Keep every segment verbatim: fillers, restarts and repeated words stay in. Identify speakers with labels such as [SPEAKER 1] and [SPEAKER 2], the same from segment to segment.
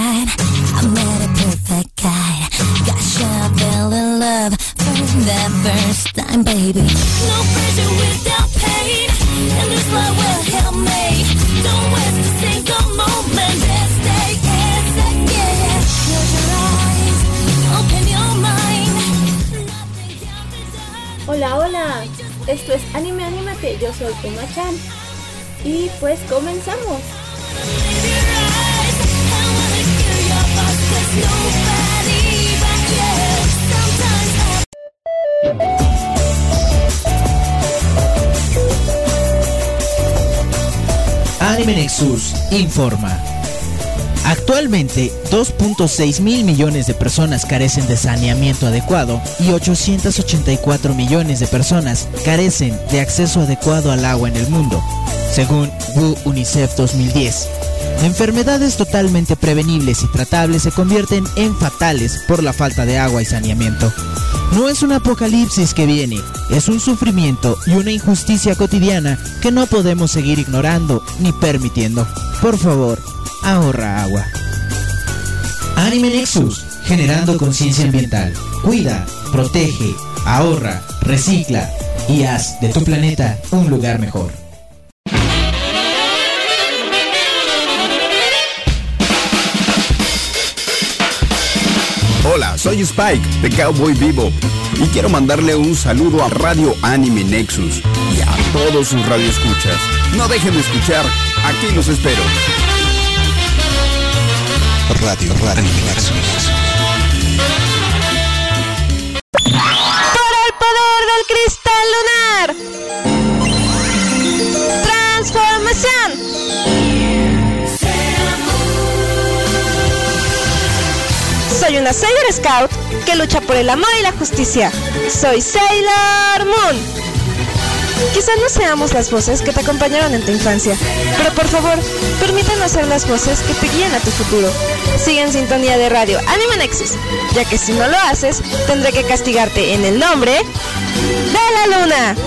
[SPEAKER 1] right. I met a perfect guy. Gosh, I fell in love for that first time, baby. No pressure without pain, and this love will help me. Don't waste a single moment. Let's take it again. Close your eyes, open your mind. Nothing can be done.
[SPEAKER 2] Hola, hola. Esto es Anime Anímate. Yo soy Kuma-chan. Y pues comenzamos.
[SPEAKER 3] Anime Nexus informa. Actualmente, dos punto seis mil millones de personas carecen de saneamiento adecuado y ochocientos ochenta y cuatro millones de personas carecen de acceso adecuado al agua en el mundo, según W H O UNICEF dos mil diez. Enfermedades totalmente prevenibles y tratables se convierten en fatales por la falta de agua y saneamiento. No es un apocalipsis que viene, es un sufrimiento y una injusticia cotidiana que no podemos seguir ignorando ni permitiendo. Por favor, ahorra agua. Anime Nexus, generando conciencia ambiental. Cuida, protege, ahorra, recicla y haz de tu planeta un lugar mejor.
[SPEAKER 4] Hola, soy Spike de Cowboy Bebop y quiero mandarle un saludo a Radio Anime Nexus y a todos sus radioescuchas. No dejen de escuchar, aquí los espero.
[SPEAKER 5] Radio, Radio Anime Nexus.
[SPEAKER 6] ¡Por el poder del cristal lunar! ¡Transformación! Soy una Sailor Scout que lucha por el amor y la justicia. Soy Sailor Moon. Quizás no seamos las voces que te acompañaron en tu infancia, pero por favor, permítanos ser las voces que te guíen a tu futuro. Sigue en sintonía de Radio Anime Nexus, ya que si no lo haces, tendré que castigarte en el nombre de la luna.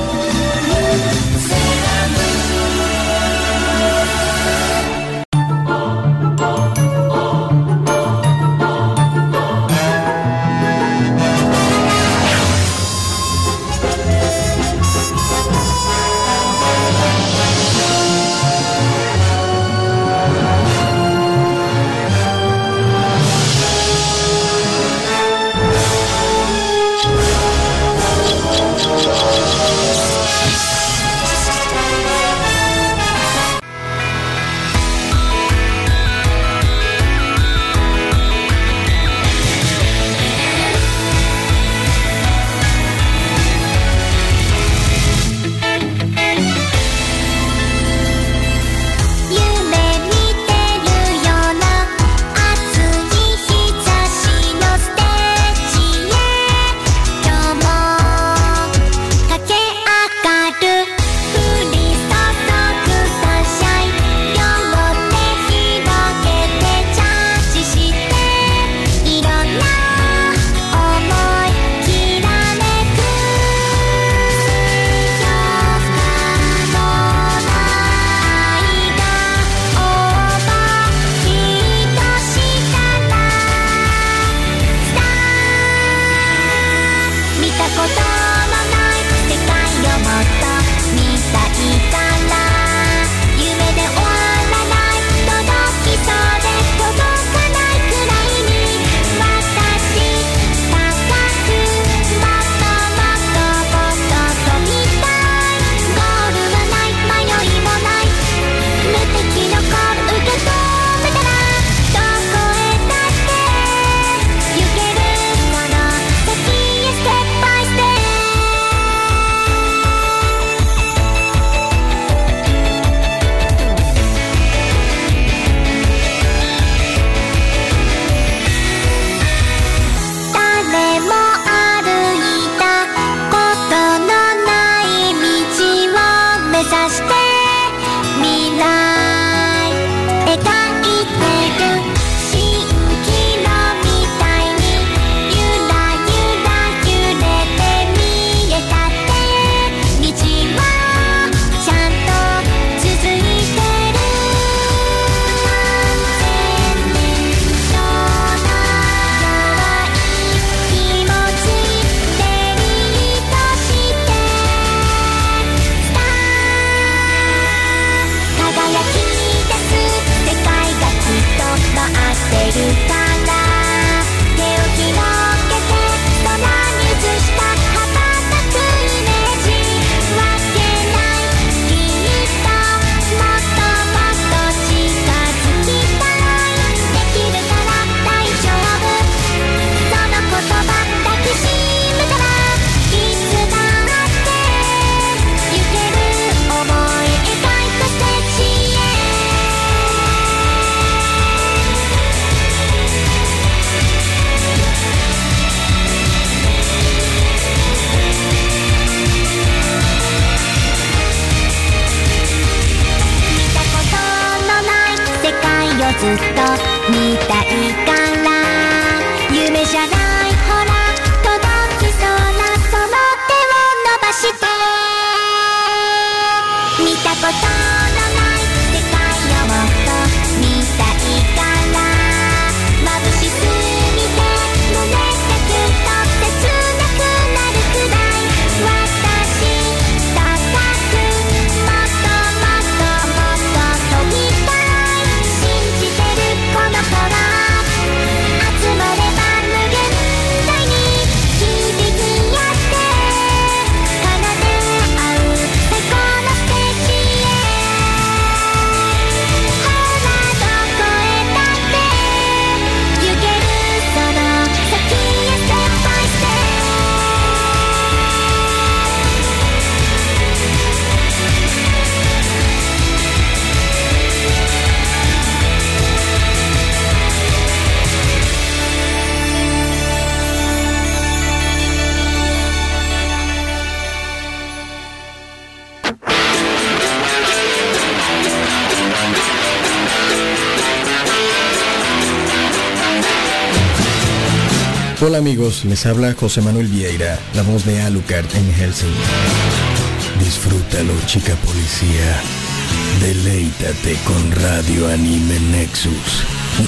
[SPEAKER 1] ずっと見たいから夢じゃないほら届きそうなその手を伸ばして見たことのない世界をもっと見たいから眩しすぎて胸がキュンと切なくなるくらい私高くもっともっともっと飛びたいこの子が集まれば無限大に響き合って奏で合う最高のステージへほらどこへだって行けるその先へステップバイステップ
[SPEAKER 7] Hola amigos, les habla José Manuel Vieira, la voz de Alucard en Helsinki. Disfrútalo, chica policía. Deleítate con Radio Anime Nexus.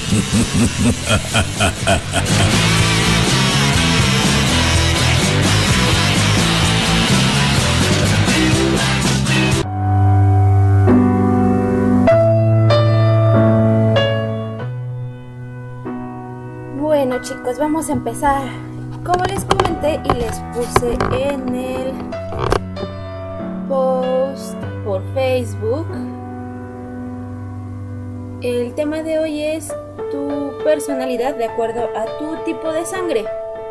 [SPEAKER 2] Bueno chicos, vamos a empezar. Como les comenté y les puse en el post por Facebook, el tema de hoy es tu personalidad de acuerdo a tu tipo de sangre.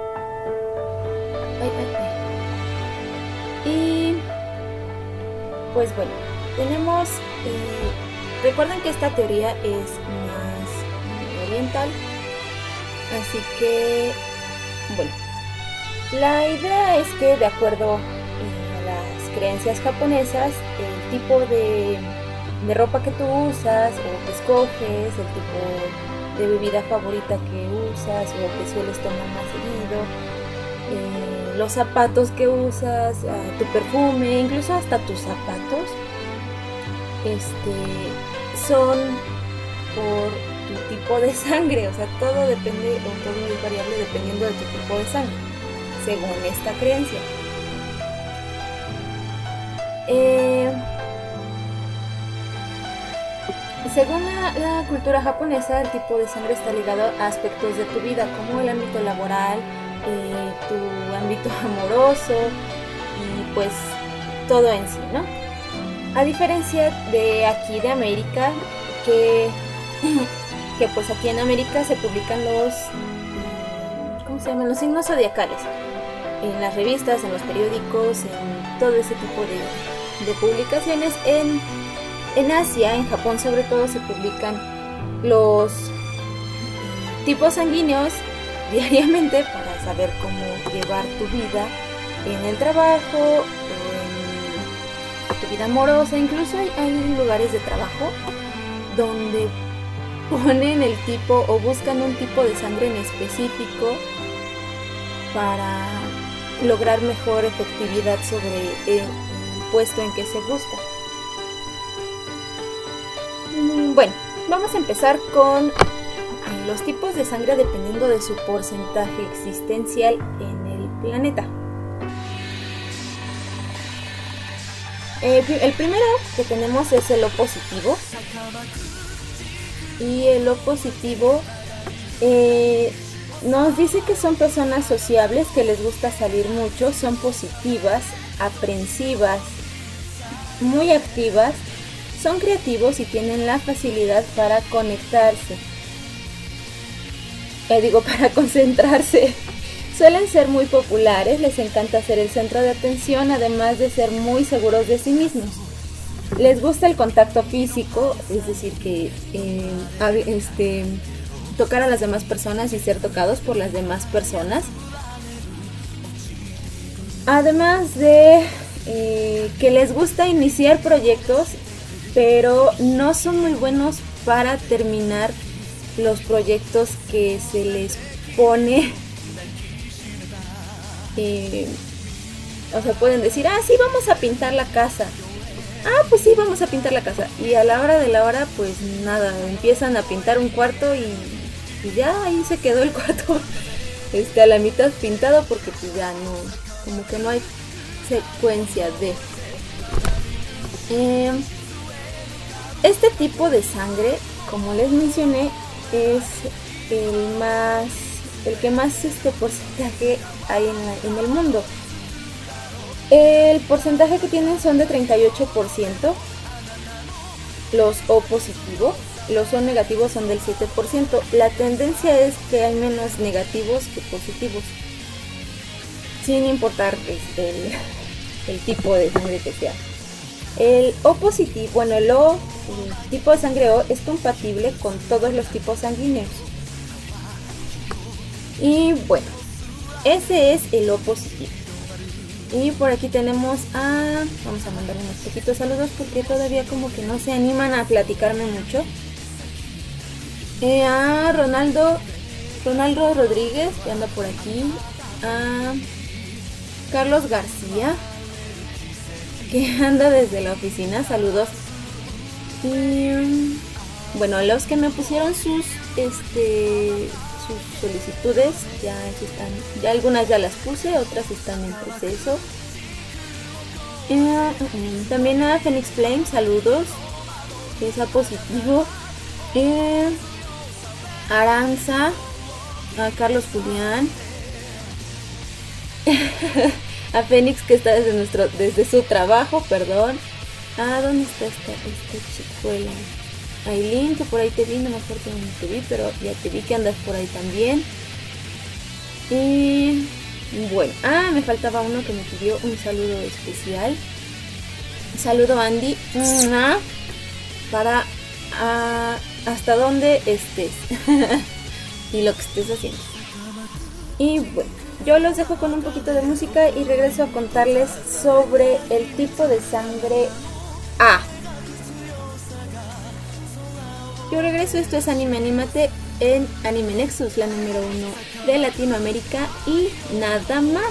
[SPEAKER 2] Ay, ay, ay. Y pues bueno, tenemos eh, recuerden que esta teoría es más oriental. Así que, bueno, la idea es que de acuerdo eh, a las creencias japonesas, el tipo de, de ropa que tú usas o que escoges, el tipo de bebida favorita que usas o que sueles tomar más seguido, eh, los zapatos que usas, uh, tu perfume, incluso hasta tus zapatos, este, son por tu tipo de sangre, o sea, todo depende o todo es variable dependiendo de tu tipo de sangre, según esta creencia. Eh, según la, la cultura japonesa, el tipo de sangre está ligado a aspectos de tu vida, como el ámbito laboral, eh, tu ámbito amoroso y pues todo en sí, ¿no? A diferencia de aquí de América, que que pues aquí en América se publican los, ¿cómo se llaman? Los signos zodiacales en las revistas, en los periódicos, en todo ese tipo de, de publicaciones. En, en Asia, en Japón sobre todo, se publican los tipos sanguíneos diariamente para saber cómo llevar tu vida en el trabajo, en tu vida amorosa. Incluso hay, hay lugares de trabajo donde ponen el tipo o buscan un tipo de sangre en específico para lograr mejor efectividad sobre el puesto en que se busca. Bueno, vamos a empezar con los tipos de sangre dependiendo de su porcentaje existencial en el planeta. El primero que tenemos es el O positivo. Y el O positivo Eh, nos dice que son personas sociables, que les gusta salir mucho, son positivas, aprensivas, muy activas, son creativos y tienen la facilidad para conectarse. Eh, digo, para concentrarse. Suelen ser muy populares, les encanta ser el centro de atención, además de ser muy seguros de sí mismos. Les gusta el contacto físico, es decir, que eh, este, tocar a las demás personas y ser tocados por las demás personas. Además de eh, que les gusta iniciar proyectos, pero no son muy buenos para terminar los proyectos que se les pone. Eh, o sea, pueden decir, ah, sí, vamos a pintar la casa. Ah, pues sí, vamos a pintar la casa. Y a la hora de la hora, pues nada, empiezan a pintar un cuarto y, y ya ahí se quedó el cuarto este, a la mitad pintado, porque pues ya no, como que no hay secuencia de... Eh, este tipo de sangre, como les mencioné, es el más... el que más este porcentaje hay en, la, en el mundo. El porcentaje que tienen son de treinta y ocho por ciento los O positivo, los O negativos son del siete por ciento. La tendencia es que hay menos negativos que positivos, sin importar este, el, el tipo de sangre que sea. El O positivo, bueno, el O, el tipo de sangre O es compatible con todos los tipos sanguíneos. Y bueno, ese es el O positivo. Y por aquí tenemos a... Vamos a mandar unos poquitos saludos porque todavía como que no se animan a platicarme mucho. Eh, a Ronaldo, Ronaldo Rodríguez, que anda por aquí. A Carlos García, que anda desde la oficina. Saludos. Y bueno, a los que me pusieron sus... este... solicitudes, ya están, ya algunas ya las puse, otras están en proceso. Eh, también a Phoenix Flame, saludos, que es a positivo. Eh, Aranza, a Carlos Julián, a Fénix, que está desde nuestro, desde su trabajo, perdón. Ah, ¿dónde está esta, esta chicuela? Aileen, que por ahí te vi, no me acuerdo dónde te vi, pero ya te vi que andas por ahí también. Y bueno, ah, me faltaba uno que me pidió un saludo especial. Un saludo, Andy, una para a, hasta donde estés y lo que estés haciendo. Y bueno, yo los dejo con un poquito de música y regreso a contarles sobre el tipo de sangre A. Yo regreso, esto es Anime Anímate en Anime Nexus, la número uno de Latinoamérica y nada más.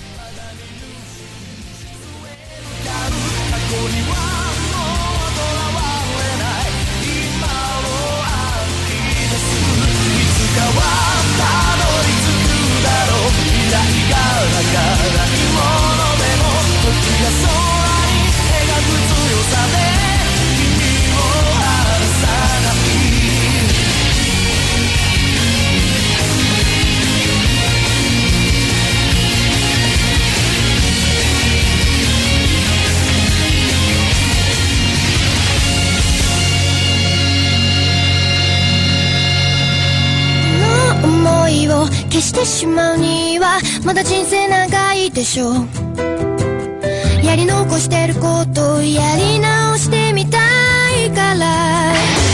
[SPEAKER 1] 思いを消してしまうにはまだ人生長いでしょう。やり残してることをやり直してみたいから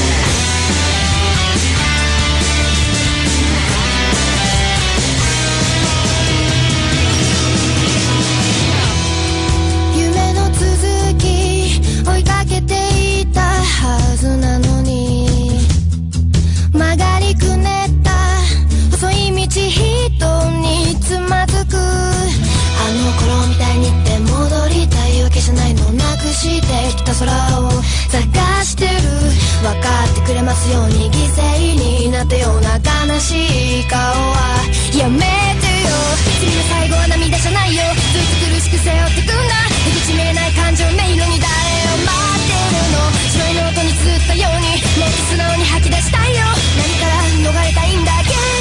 [SPEAKER 1] 夢の続き追いかけていたはずなのに曲がりくねった細い道人につまずくあの頃みたいにって戻りたいわけじゃないのなくしてきた空を探してる分かってくれますように犠牲になったような悲しい顔はやめてよ次の最後は涙じゃないよずっと苦しく背負ってくんだ口見れない感情迷路に誰を待ってるの白いノートに綴ったようにもっと素直に吐き出したいよ何から逃れたいんだっけ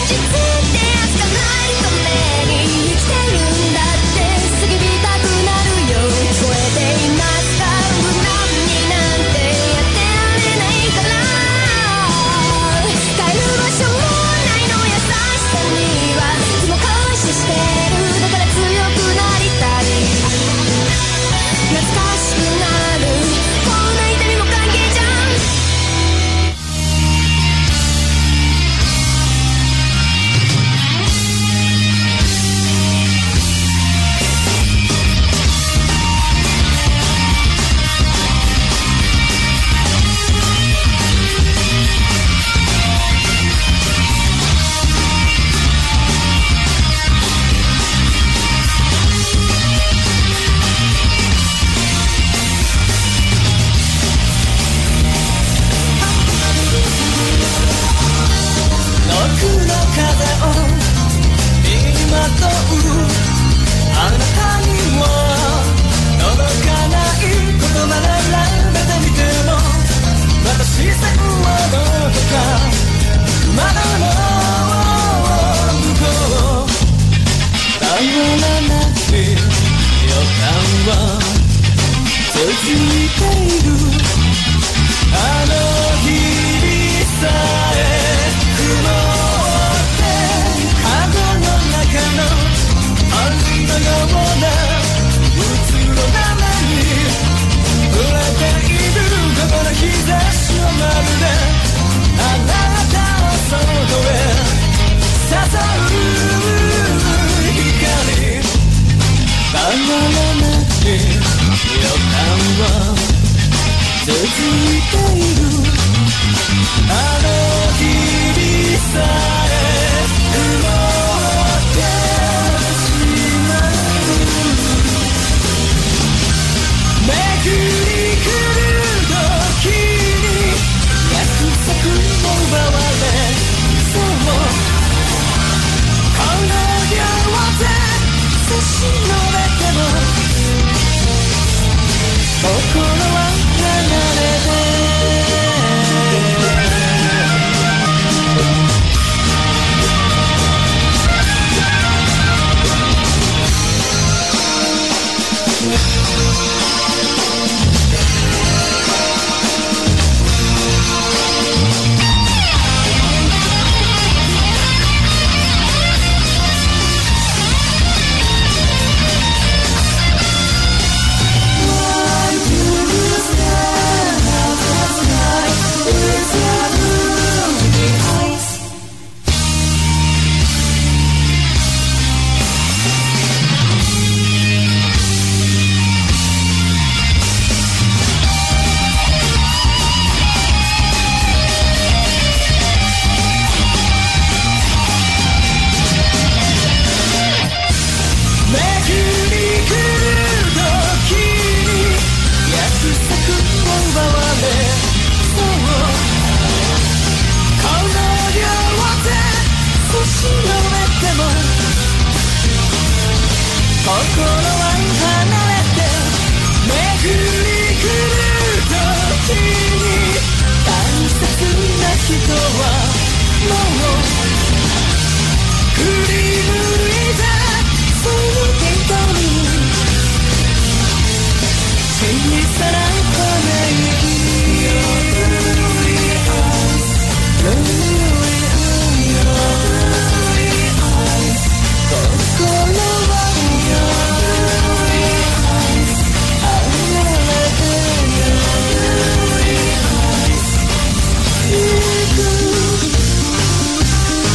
[SPEAKER 1] 「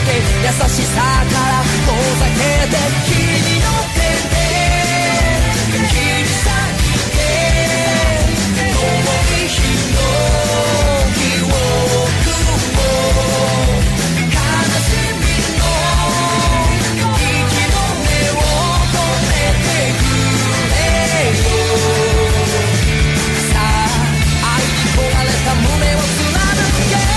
[SPEAKER 8] 優しさから遠ざけて君の手で切り裂いて遠い日の記憶を悲しみの息の根を止めてくれよさあ愛に焦がれた胸を貫け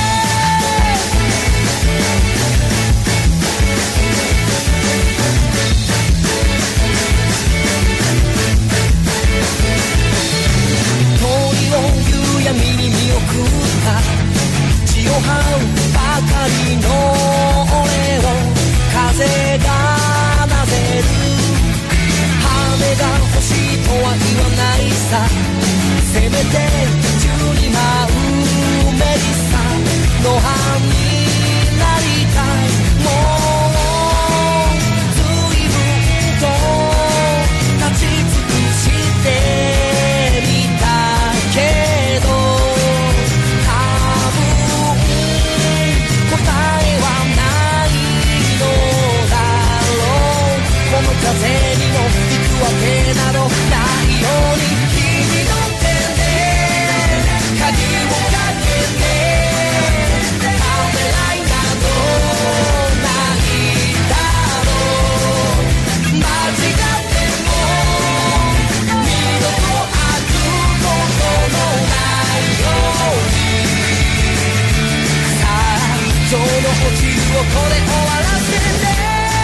[SPEAKER 8] 闇に見送った血を這うばかりの俺を風がなぜる羽が欲しいとは言わないさせめて宙に舞うメリッサの葉になりたいもう随分と立ち尽くしてみたけどこの風にも行くわけなどないように君の手で鍵をかけてためらいなどないだろう間違っても二度と会うことのないようにさあ今日の落ちるをこれ終わらせて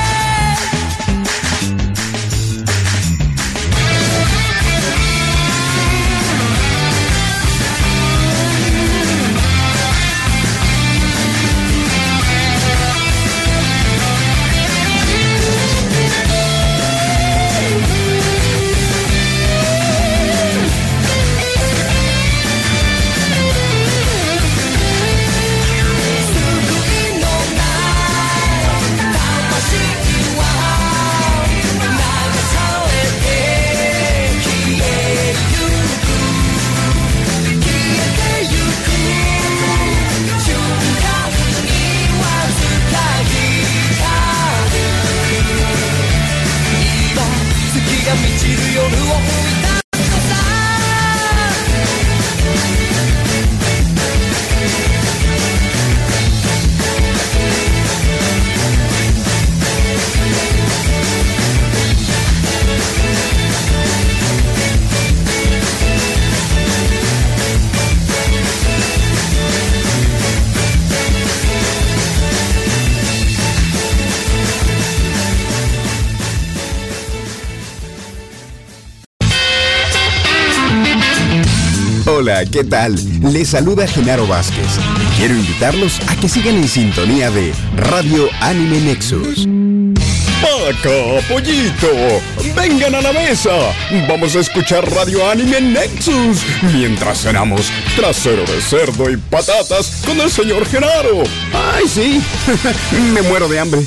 [SPEAKER 4] Hola, ¿qué tal? Les saluda Genaro Vázquez. Quiero invitarlos a que sigan en sintonía de Radio Anime Nexus. ¡Paca, pollito! ¡Vengan a la mesa! Vamos a escuchar Radio Anime Nexus mientras cenamos trasero de cerdo y patatas con el señor Genaro. ¡Ay, sí! Me muero de hambre.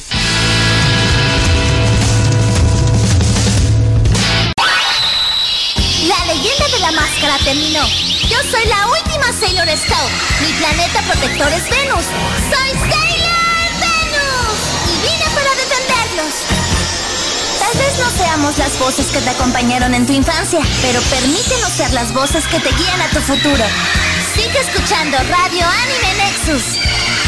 [SPEAKER 1] La leyenda de la máscara terminó. Yo soy la última Sailor Scout. Mi planeta protector es Venus. ¡Soy Sailor Venus! Y vine para defenderlos. Tal vez no seamos las voces que te acompañaron en tu infancia, pero permítenos ser las voces que te guían a tu futuro. Sigue escuchando Radio Anime Nexus.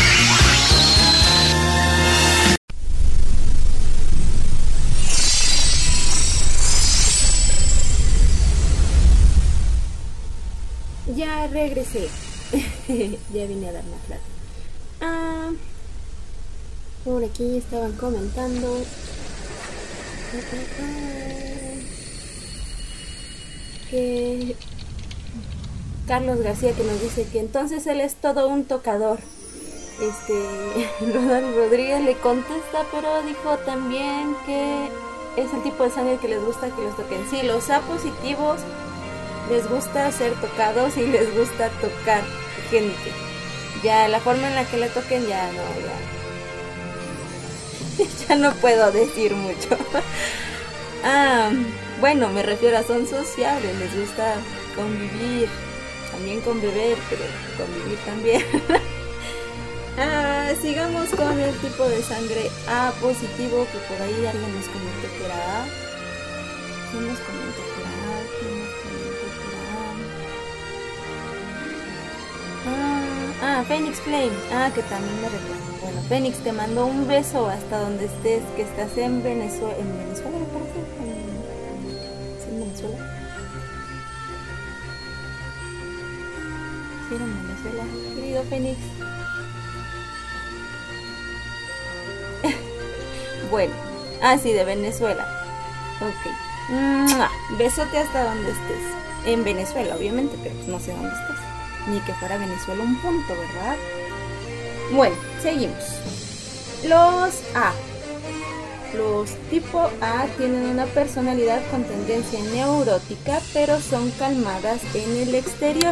[SPEAKER 2] Ya regresé. Ya vine a dar más plata. Ah, por aquí estaban comentando. Que Carlos García, que nos dice que entonces él es todo un tocador. Este Rodolfo Rodríguez le contesta, pero dijo también que es el tipo de sangre que les gusta que los toquen. Sí, los A positivos les gusta ser tocados y les gusta tocar gente. Ya la forma en la que le toquen ya no, ya ya no puedo decir mucho. Ah, bueno, me refiero a son sociables, les gusta convivir, también con beber, pero convivir también. Ah, sigamos con el tipo de sangre A positivo, que por ahí alguien nos comentó que era A. ¿Quién nos comentó que era A? ¿Quién nos comentó que era A? Ah, ah, Phoenix Flame. Ah, que también me recuerdo. Bueno, Phoenix, te mando un beso hasta donde estés, que estás en Venezuela. ¿En Venezuela me parece? ¿En... ¿Sí, en Venezuela? Sí, era en Venezuela. Querido Phoenix. Bueno, ah, sí, de Venezuela. Ok. ¡Mua! Besote hasta donde estés. En Venezuela, obviamente, pero pues no sé dónde estés. Ni que fuera Venezuela un punto, ¿verdad? Bueno, seguimos. Los A. Los tipo A tienen una personalidad con tendencia neurótica, pero son calmadas en el exterior.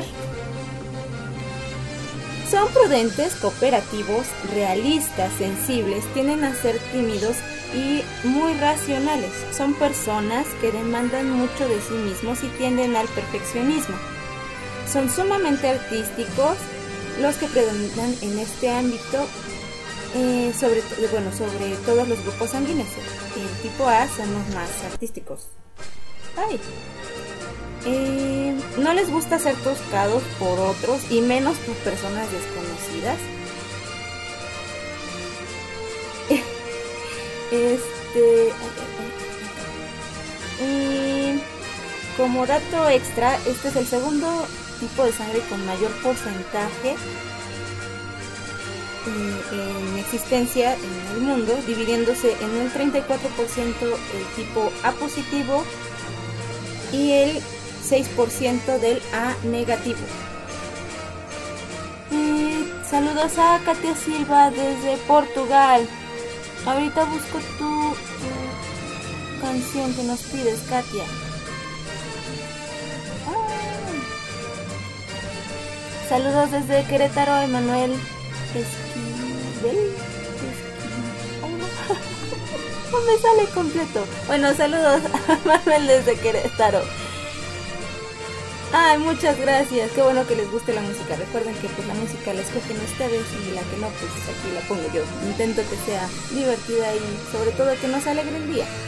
[SPEAKER 2] Son prudentes, cooperativos, realistas, sensibles, tienden a ser tímidos y muy racionales. Son personas que demandan mucho de sí mismos y tienden al perfeccionismo. Son sumamente artísticos, los que predominan en este ámbito, eh, sobre, bueno, sobre todos los grupos sanguíneos. El tipo A son los más artísticos. Ay. Eh, no les gusta ser tocados por otros y menos por personas desconocidas. Este y como dato extra, este es el segundo tipo de sangre con mayor porcentaje en, en existencia en el mundo, dividiéndose en el treinta y cuatro por ciento el tipo A positivo y el seis por ciento del A negativo. Y saludos a Katia Silva desde Portugal. Ahorita busco tu, tu canción que nos pides, Katia. Ah. Saludos desde Querétaro, Emanuel Esquivel. Oh, no. No me sale completo. Bueno, saludos a Manuel desde Querétaro. Ay, muchas gracias, qué bueno que les guste la música. Recuerden que pues la música la escogen ustedes y la que no, pues aquí la pongo yo. Intento que sea divertida y sobre todo que nos alegre el día.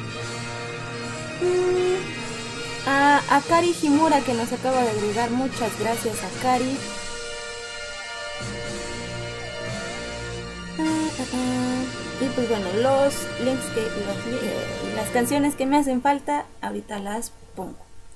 [SPEAKER 2] mm. A, a Kari Himura, que nos acaba de agregar, muchas gracias a Kari. ah, ah, ah. Y pues bueno, los links que los, eh, las canciones que me hacen falta ahorita las pongo.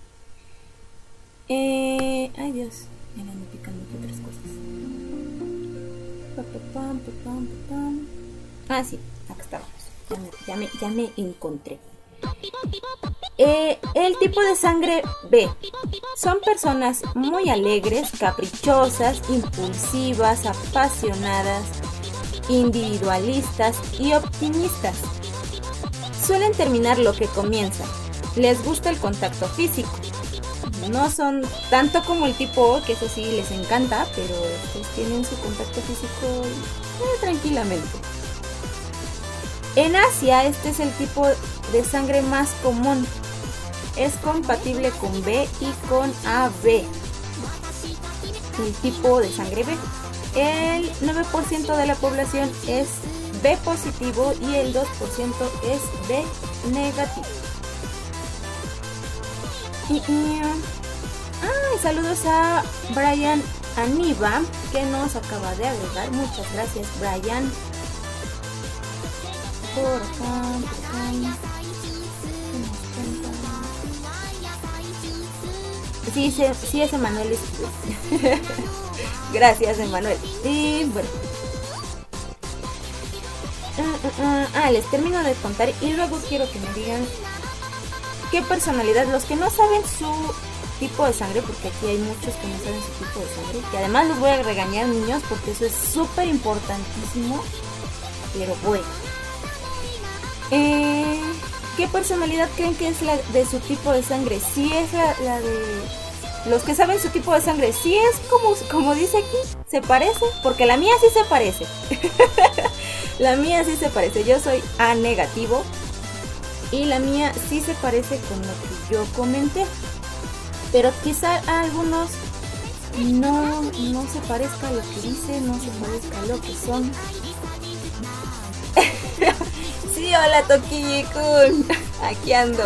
[SPEAKER 2] Eh, ay Dios, me ando picando aquí otras cosas. Pa, pa, pam, pa, pam, pa, pam. Ah, sí, acá estábamos. Ya me, ya me, ya me encontré. Eh, el tipo de sangre B. Son personas muy alegres, caprichosas, impulsivas, apasionadas, individualistas y optimistas. Suelen terminar lo que comienzan. Les gusta el contacto físico. No son tanto como el tipo O, que eso sí les encanta, pero pues tienen su contacto físico eh, tranquilamente. En Asia, este es el tipo de sangre más común. Es compatible con B y con A B. El tipo de sangre B. El nueve por ciento de la población es B positivo y el dos por ciento es B negativo. Y, y, ah, saludos a Brian Aniva, que nos acaba de agregar. Muchas gracias, Brian. Por acá, por acá. Sí, sí, sí es Emanuel. Gracias, Emanuel. Y bueno. Ah, les termino de contar y luego quiero que me digan qué personalidad, los que no saben su tipo de sangre, porque aquí hay muchos que no saben su tipo de sangre, que además los voy a regañar, niños, porque eso es súper importantísimo, pero bueno. Eh, ¿Qué personalidad creen que es la de su tipo de sangre? Si es la, la de los que saben su tipo de sangre, si es como, como dice aquí, se parece, porque la mía sí se parece. La mía sí se parece, yo soy A negativo. Y la mía sí se parece con lo que yo comenté. Pero quizá a algunos no, no se parezca a lo que dice, no se parezca a lo que son. Sí, hola Tokiyi-kun, aquí ando.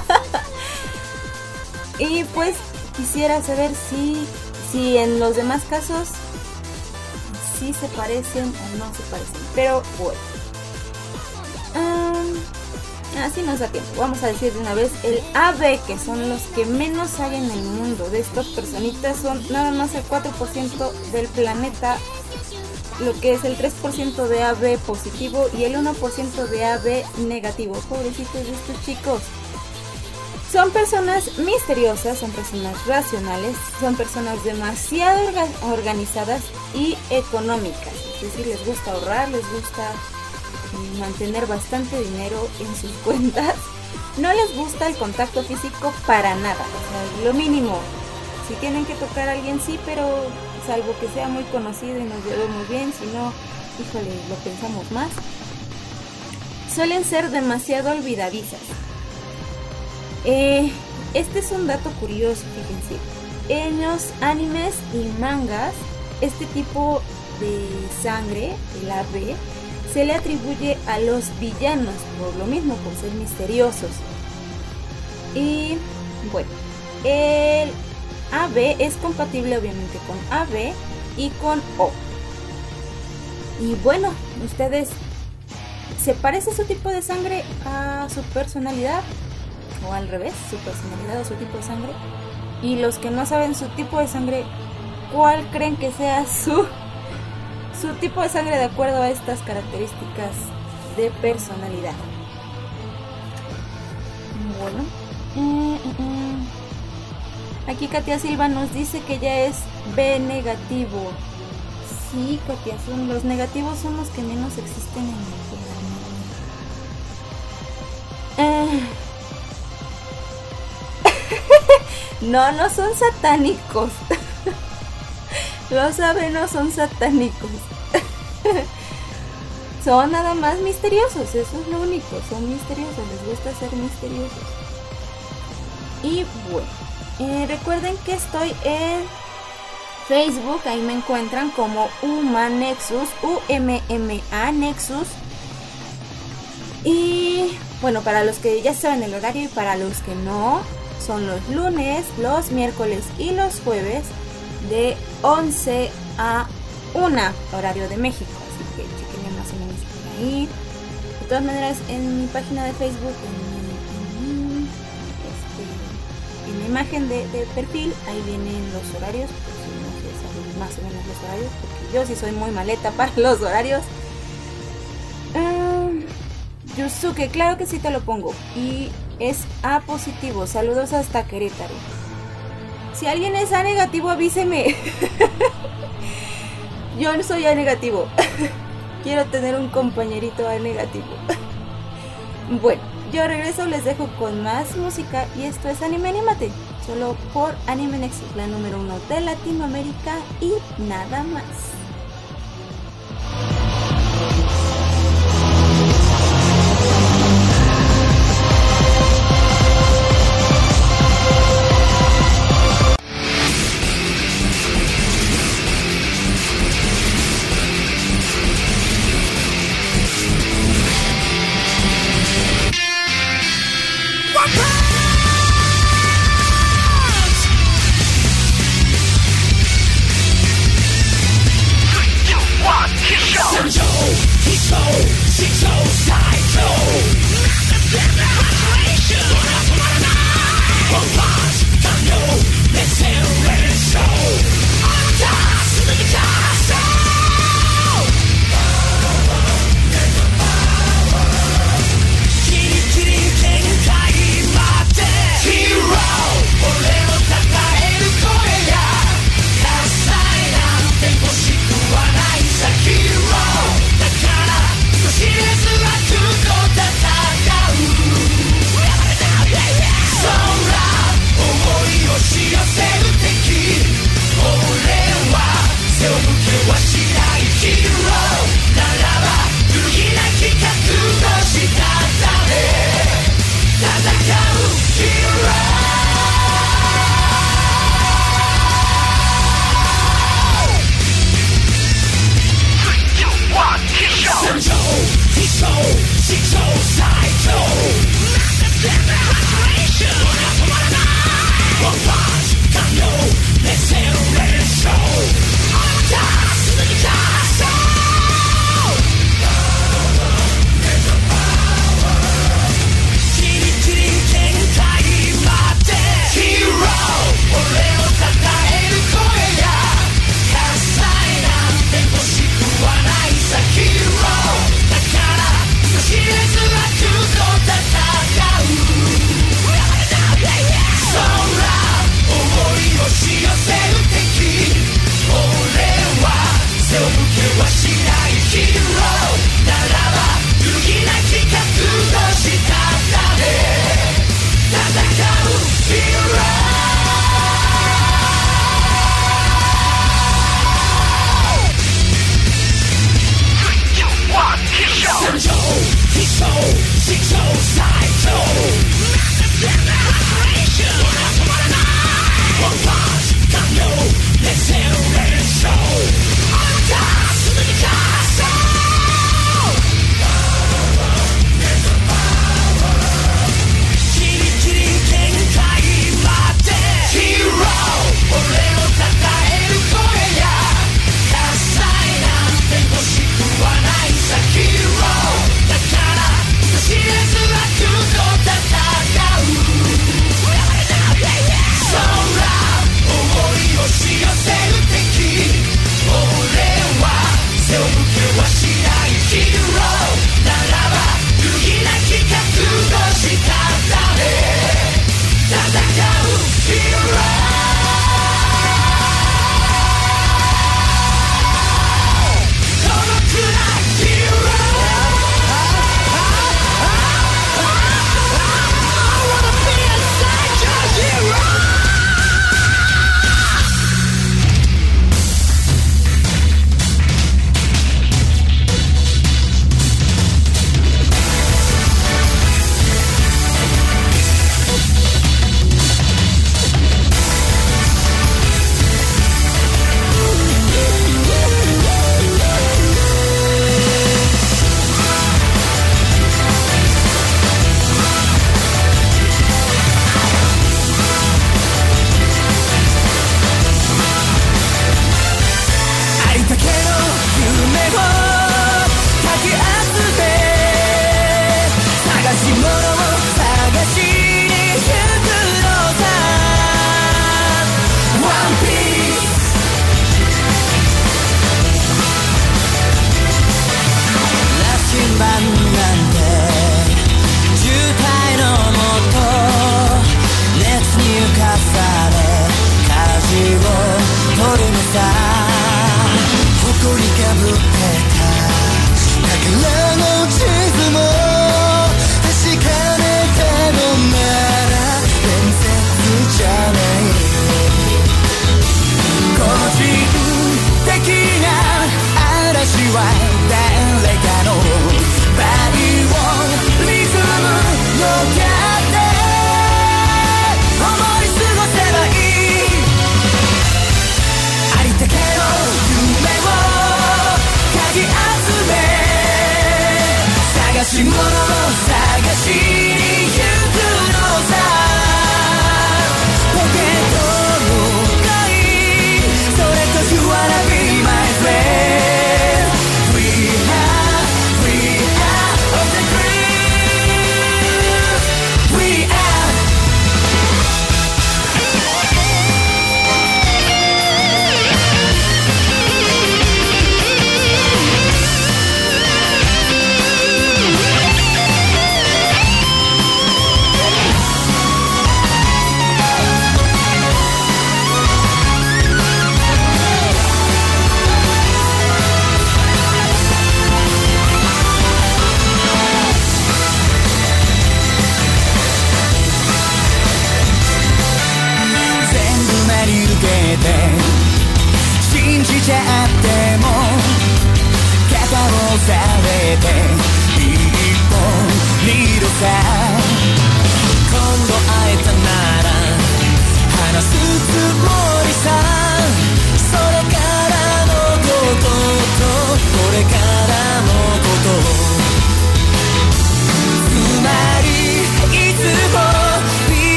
[SPEAKER 2] Y pues quisiera saber si, si en los demás casos si se parecen o no se parecen. Pero bueno, um, así nos da tiempo. Vamos a decir de una vez el A B, que son los que menos hay en el mundo. De estas personitas son nada más el cuatro por ciento del planeta, lo que es el tres por ciento de A B positivo y el uno por ciento de A B negativo. Pobrecitos de estos chicos. Son personas misteriosas, son personas racionales, son personas demasiado orga- organizadas y económicas. Es decir, les gusta ahorrar, les gusta eh, mantener bastante dinero en sus cuentas. No les gusta el contacto físico para nada, o sea, lo mínimo. Si tienen que tocar a alguien, sí, pero salvo que sea muy conocido y nos llevemos bien, si no, híjole, lo pensamos más. Suelen ser demasiado olvidadizas. Eh, este es un dato curioso, fíjense. En los animes y mangas, este tipo de sangre, el A B, se le atribuye a los villanos, por lo mismo, por ser misteriosos. Y bueno, el A B es compatible obviamente con A B y con O. Y bueno, ustedes, ¿se parece su tipo de sangre a su personalidad? O al revés, su personalidad o su tipo de sangre. Y los que no saben su tipo de sangre, ¿cuál creen que sea su, su tipo de sangre de acuerdo a estas características de personalidad? Bueno, eh, eh, eh. Aquí Katia Silva nos dice que ya es B negativo. Sí, Katia, son, los negativos son los que menos existen en el planeta. Eh... No, no son satánicos. Los A B no son satánicos. Son nada más misteriosos, eso es lo único. Son misteriosos, les gusta ser misteriosos. Y bueno, eh, recuerden que estoy en Facebook, ahí me encuentran como Umanexus, U M M A Nexus. Y bueno, para los que ya saben el horario y para los que no, son los lunes, los miércoles y los jueves de once a una, horario de México. Así que chequen más o menos por ahí. De todas maneras, en mi página de Facebook, en, en, este, en la imagen de, de perfil, ahí vienen los horarios, por si no se saben más o menos los horarios, porque yo sí soy muy maleta para los horarios. Um, Yusuke, claro que sí te lo pongo. Y es A positivo. Saludos hasta Querétaro. Si alguien es A negativo, avíseme. Yo no soy A negativo. Quiero tener un compañerito A negativo. Bueno, yo regreso, les dejo con más música. Y esto es Anime Anímate, solo por Anime Nexus, la número uno de Latinoamérica y nada más.
[SPEAKER 8] One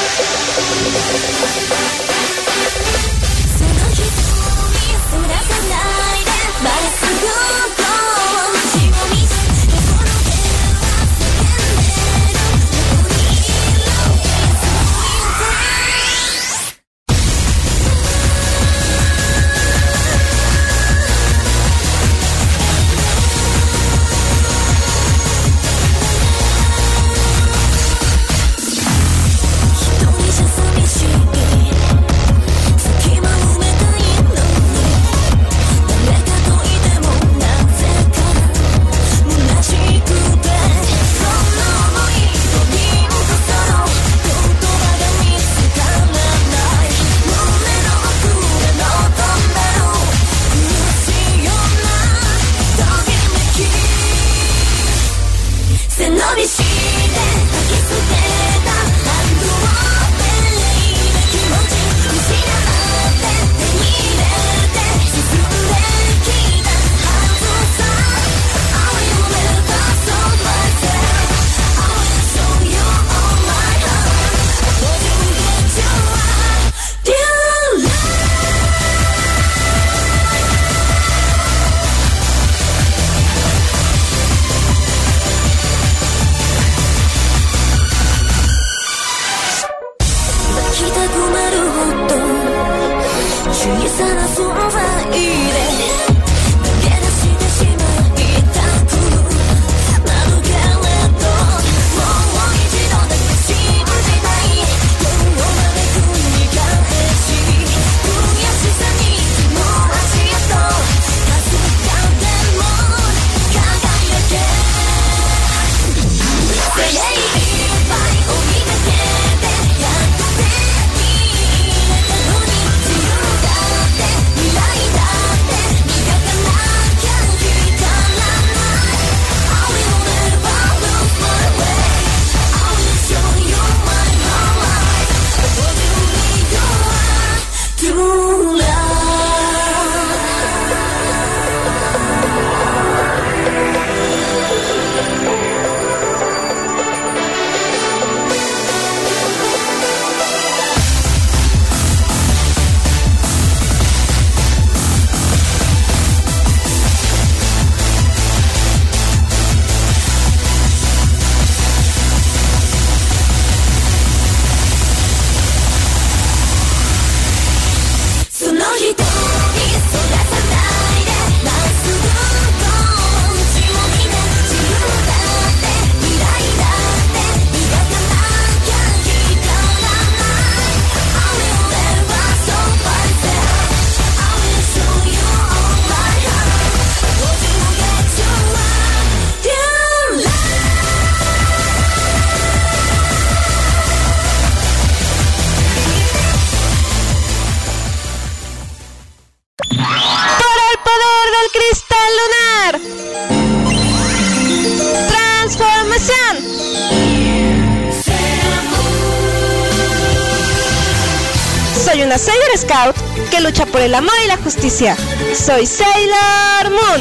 [SPEAKER 6] Soy una Sailor Scout que lucha por el amor y la justicia. Soy Sailor Moon.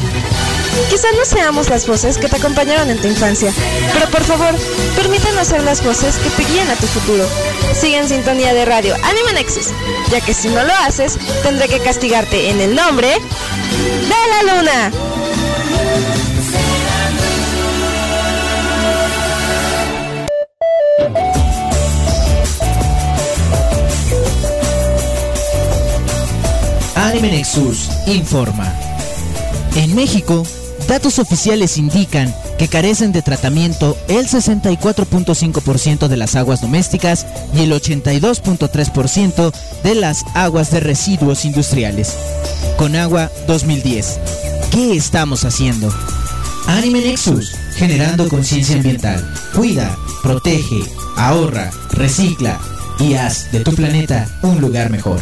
[SPEAKER 6] Quizás no seamos las voces que te acompañaron en tu infancia, pero por favor, permítanos ser las voces que te guían a tu futuro. Sigue en sintonía de Radio Anime Nexus, ya que si no lo haces, tendré que castigarte en el nombre de la luna.
[SPEAKER 3] Anime Nexus informa. En México, datos oficiales indican que carecen de tratamiento el sesenta y cuatro punto cinco por ciento de las aguas domésticas y el ochenta y dos punto tres por ciento de las aguas de residuos industriales. Conagua dos mil diez. ¿Qué estamos haciendo? Anime Nexus, generando conciencia ambiental. Cuida, protege, ahorra, recicla y haz de tu planeta un lugar mejor.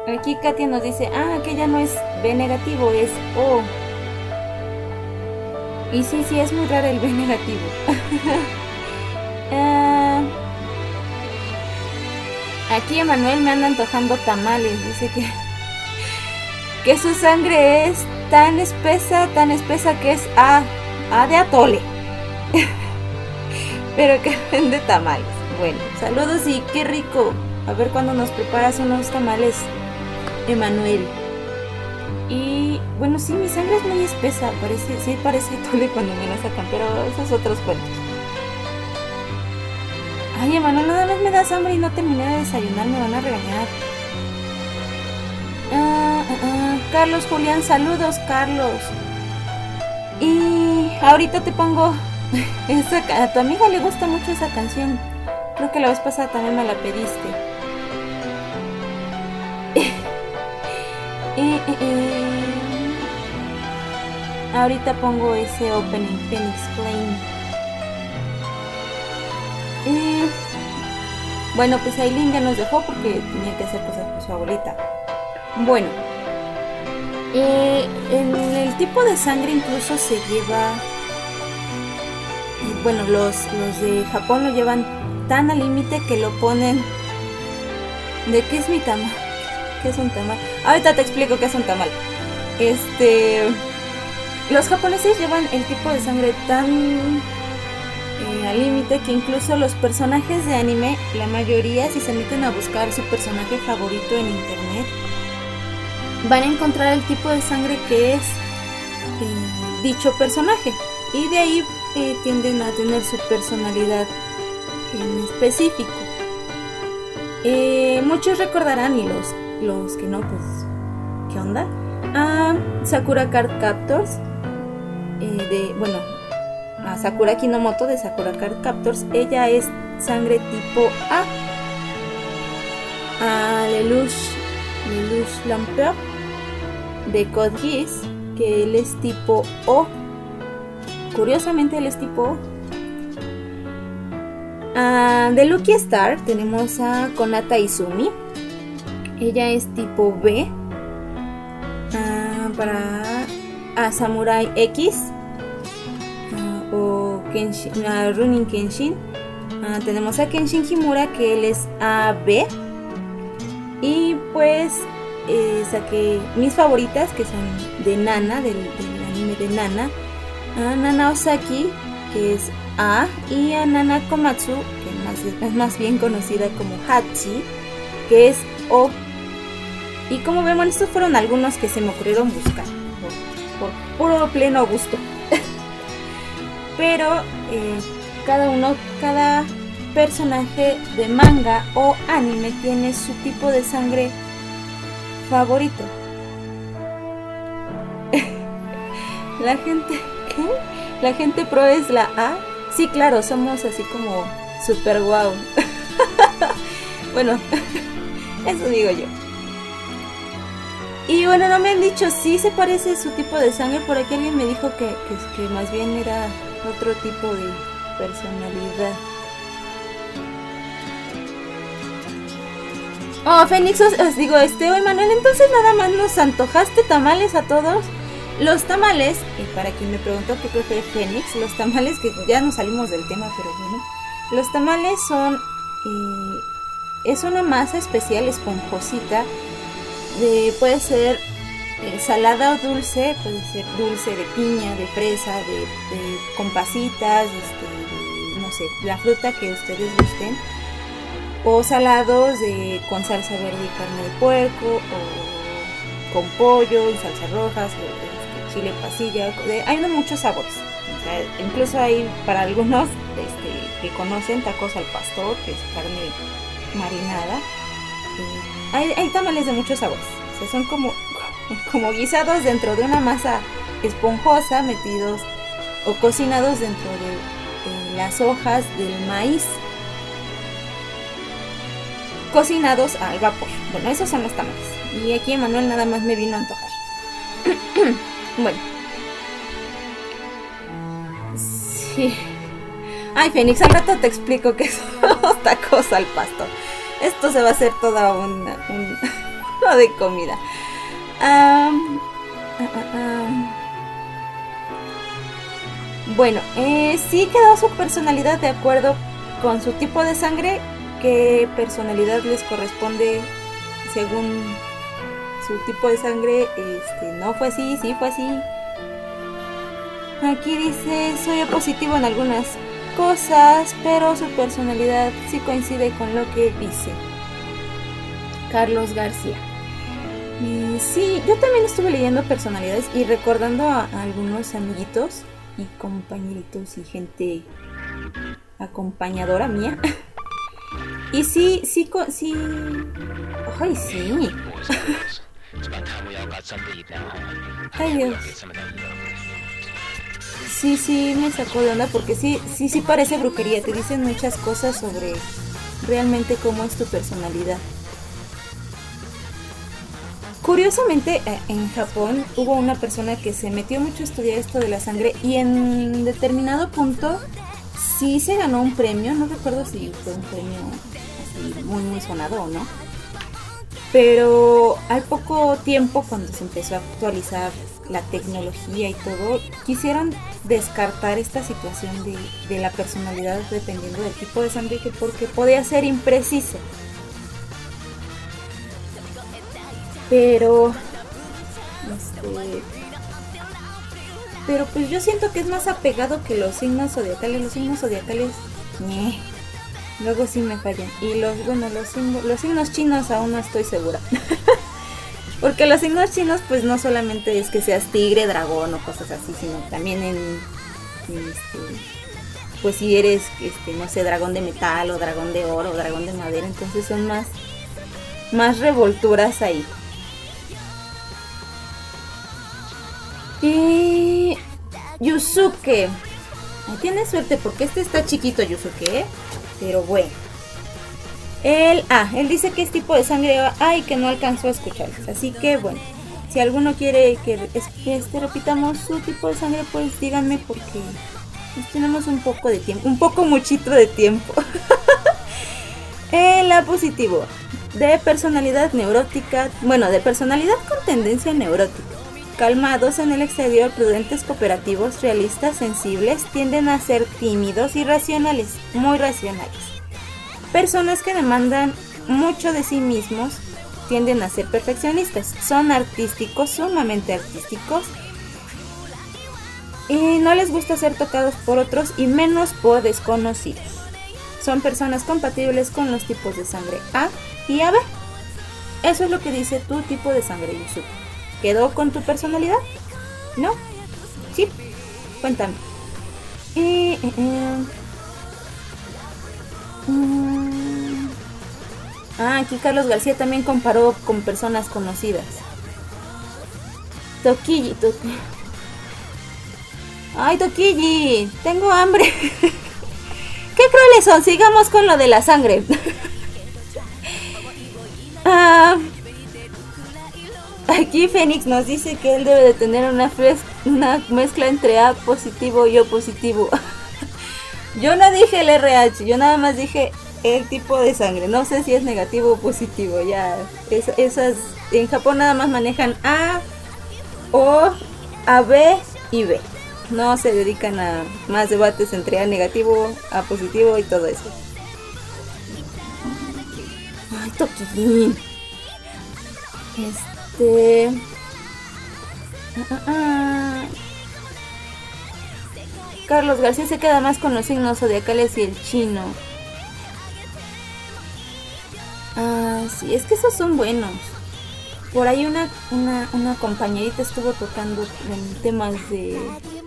[SPEAKER 2] Aquí Katia nos dice, ah, que ya no es B negativo, es O. Y sí, sí, es muy raro el B negativo. uh, aquí Emanuel me anda antojando tamales. Dice que, que su sangre es tan espesa, tan espesa que es A, A de atole. Pero que vende tamales. Bueno, saludos y qué rico. A ver cuándo nos preparas unos tamales, Emanuel. Y bueno, sí, mi sangre es muy espesa. Parece, sí, parece atole cuando me la sacan, pero esos otros cuentos. Ay, Emanuel, nada más me das hambre y no terminé de desayunar, me van a regañar. Ah, ah, ah. Carlos Julián, saludos, Carlos. Y ahorita te pongo esa, a tu amiga le gusta mucho esa canción. Creo que la vez pasada también me la pediste. eh, eh, eh. Ahorita pongo ese opening, Phoenix Flame. Eh, bueno, pues Aileen ya nos dejó porque tenía que hacer cosas con su abuelita. Bueno, eh, en el tipo de sangre incluso se lleva, eh, bueno, los, los de Japón lo llevan tan al límite que lo ponen. ¿De qué es mi tamal? ¿Qué es un tamal? Ahorita te explico qué es un tamal. Este, los japoneses llevan el tipo de sangre tan eh, al límite que incluso los personajes de anime, la mayoría, si se meten a buscar su personaje favorito en internet, van a encontrar el tipo de sangre que es eh, dicho personaje, y de ahí eh, tienden a tener su personalidad en específico. Eh, muchos recordarán, y los, los que no, pues, ¿qué onda? A Sakura Card Captors, eh, de, bueno, a Sakura Kinomoto de Sakura Card Captors. Ella es sangre tipo A. A Lelouch, Lelouch Lamper de Code Geass, que él es tipo O. Curiosamente él es tipo O. Uh, de Lucky Star tenemos a Konata Izumi. Ella es tipo B. Uh, para a Samurai X uh, o Kenshin, uh, Runin Kenshin. Uh, tenemos a Kenshin Himura, que él es A B. Y pues eh, saqué mis favoritas, que son de Nana, del, del anime de Nana. A Nana Osaki, que es A, y a Nana Komatsu, que más, es más bien conocida como Hachi, que es O. Y como vemos, estos fueron algunos que se me ocurrieron buscar por, por puro pleno gusto. Pero eh, cada uno, cada personaje de manga o anime tiene su tipo de sangre favorito. La gente, ¿qué? La gente pro es la A. Sí, claro, somos así como super guau. Bueno, eso digo yo. Y bueno, no me han dicho si se parece su tipo de sangre. Por aquí alguien me dijo que, que, que más bien era otro tipo de personalidad. Oh, Fénix, os, os digo, este, Emanuel, entonces nada más nos antojaste tamales a todos. Los tamales, y para quien me preguntó qué prefiere Fénix, los tamales, que ya nos salimos del tema, pero bueno, los tamales son, eh, es una masa especial, esponjosita, de, puede ser eh, salada o dulce, puede ser dulce de piña, de fresa, de, de con pasitas, este, de, no sé, la fruta que ustedes gusten, o salados de, con salsa verde y carne de puerco, o con pollo y salsa rojas, o, chile pasilla, de, hay muchos sabores. O sea, incluso hay para algunos este, que conocen tacos al pastor, que es carne marinada. Eh, hay, hay tamales de muchos sabores. O sea, son como, como guisados dentro de una masa esponjosa, metidos o cocinados dentro de, de las hojas del maíz, cocinados al vapor. Bueno, esos son los tamales. Y aquí Emanuel nada más me vino a antojar. Bueno. Sí. Ay, Fénix, al rato te explico qué son los tacos al pastor. Esto se va a hacer toda una, un, o de comida. Um, uh, uh, uh. Bueno, eh, sí quedó su personalidad de acuerdo con su tipo de sangre. ¿Qué personalidad les corresponde según su tipo de sangre? Este, no fue así, sí fue así. Aquí dice, soy positivo en algunas cosas, pero su personalidad sí coincide con lo que dice Carlos García. Y sí, yo también estuve leyendo personalidades y recordando a, a algunos amiguitos y compañeritos y gente acompañadora mía. Y sí, sí, sí. Ay, sí. Ay, Dios. Sí, sí, me sacó de onda porque sí, sí, sí parece brujería. Te dicen muchas cosas sobre realmente cómo es tu personalidad. Curiosamente, en Japón hubo una persona que se metió mucho a estudiar esto de la sangre y en determinado punto sí se ganó un premio. No recuerdo si fue un premio así muy, muy sonado o no. Pero al poco tiempo, cuando se empezó a actualizar la tecnología y todo, quisieron descartar esta situación de, de la personalidad dependiendo del tipo de sangre, que porque podía ser impreciso. Pero este, pero pues yo siento que es más apegado que los signos zodiacales. Los signos zodiacales, ñe, luego sí me fallan. Y los, bueno, los, los signos chinos aún no estoy segura. Porque los signos chinos pues no solamente es que seas tigre, dragón o cosas así, sino también en, en este, pues si eres, este, no sé, dragón de metal o dragón de oro o dragón de madera, entonces son más, más revolturas ahí. Y Yusuke, tienes suerte porque este está chiquito, Yusuke, ¿eh? Pero bueno. Él, ah, él dice que es tipo de sangre A y que no alcanzó a escucharles. Así que bueno, si alguno quiere que este, repitamos su tipo de sangre, pues díganme porque pues, tenemos un poco de tiempo, un poco muchito de tiempo. El A positivo, de personalidad neurótica, bueno, de personalidad con tendencia neurótica. Calmados en el exterior, prudentes, cooperativos, realistas, sensibles, tienden a ser tímidos y racionales, muy racionales. Personas que demandan mucho de sí mismos, tienden a ser perfeccionistas, son artísticos, sumamente artísticos, y no les gusta ser tocados por otros y menos por desconocidos. Son personas compatibles con los tipos de sangre A y A B. Eso es lo que dice tu tipo de sangre, Yusuke. ¿Quedó con tu personalidad? ¿No? ¿Sí? Cuéntame. Eh, eh, eh. Mm. Ah, aquí Carlos García también comparó con personas conocidas. Toquilli, Toquilli. Ay, Toquilli, tengo hambre. ¿Qué crueles son? Sigamos con lo de la sangre. Ah... Aquí Fénix nos dice que él debe de tener una, fres- una mezcla entre A positivo y O positivo. Yo no dije el R H, yo nada más dije el tipo de sangre. No sé si es negativo o positivo. Ya, es, esas en Japón nada más manejan A, O, A B y B. No se dedican a más debates entre A negativo, A positivo y todo eso. Ay, Toquillín. Este... Este... Ah, ah, ah. Carlos García se queda más con los signos zodiacales y el chino. Ah, sí, es que esos son buenos. Por ahí una, una, una compañerita estuvo tocando en temas de...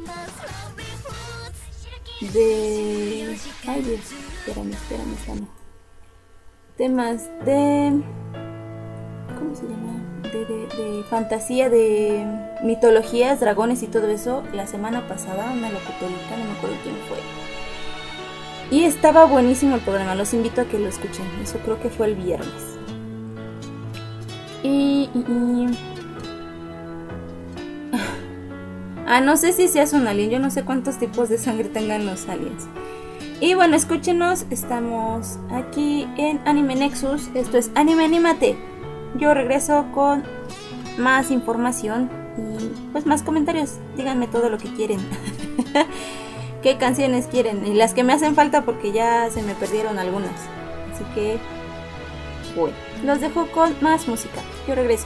[SPEAKER 2] De... Ay Dios, espérame, espérame, espérame. Temas de... ¿Cómo se llama? De, de, de fantasía, de mitologías, dragones y todo eso. La semana pasada, una locutorita, no me acuerdo quién fue. Y estaba buenísimo el programa, los invito a que lo escuchen. Eso creo que fue el viernes. Y... y, y... Ah, no sé si seas un alien, yo no sé cuántos tipos de sangre tengan los aliens. Y bueno, escúchenos, estamos aquí en Anime Nexus. Esto es Anime Animate. yo regreso con más información y pues más comentarios. Díganme todo lo que quieren. ¿Qué canciones quieren? Y las que me hacen falta porque ya se me perdieron algunas. Así que bueno, los dejo con más música. Yo regreso.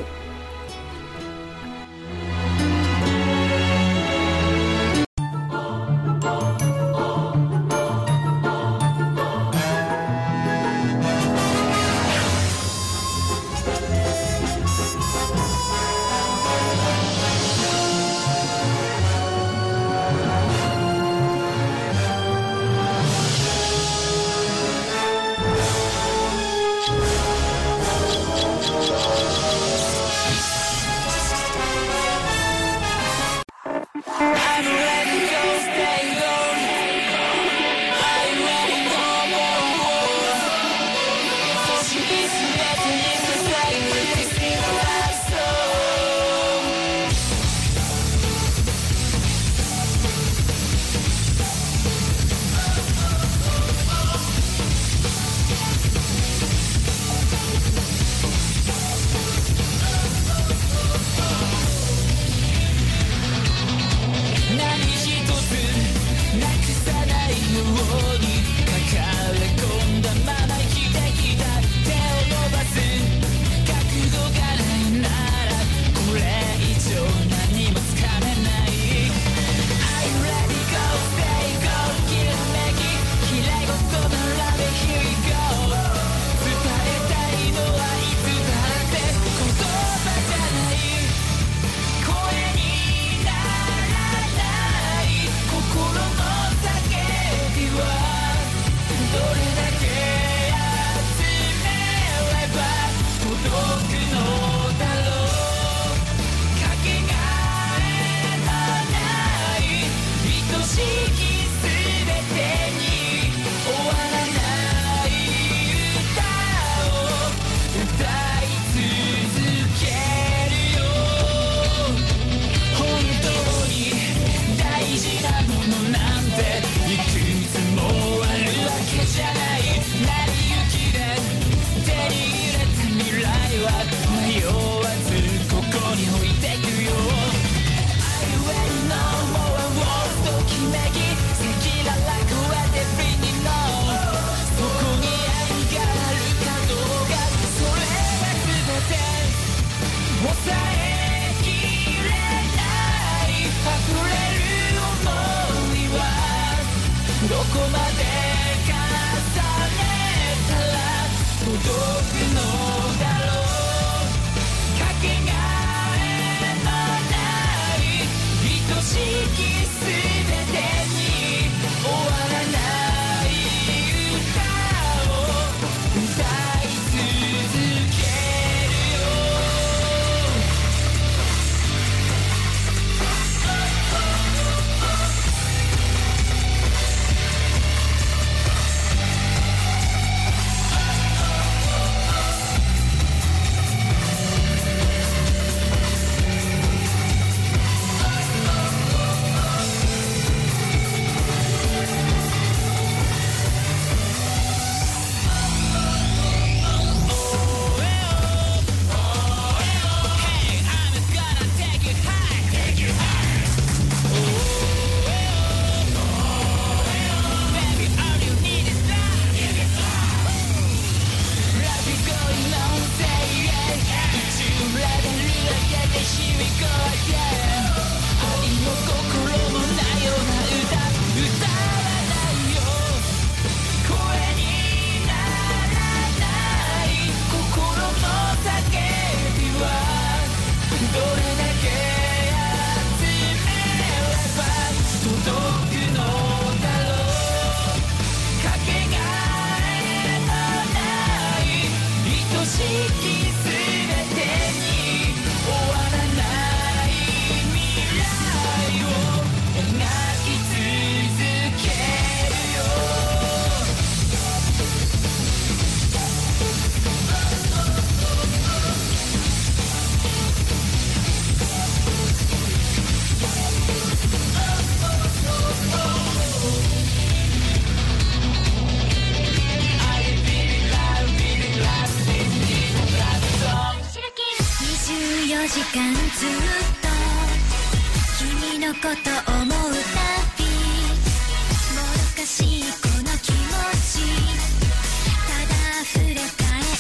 [SPEAKER 1] 時間ずっと君のこと思うたびもどかしいこの気持ちただ溢れ返ってく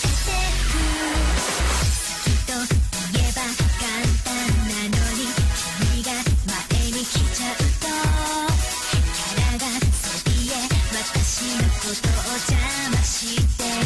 [SPEAKER 1] 好きと言えば簡単なのに君が前に来ちゃうとキャラがそびえ私のことを邪魔してる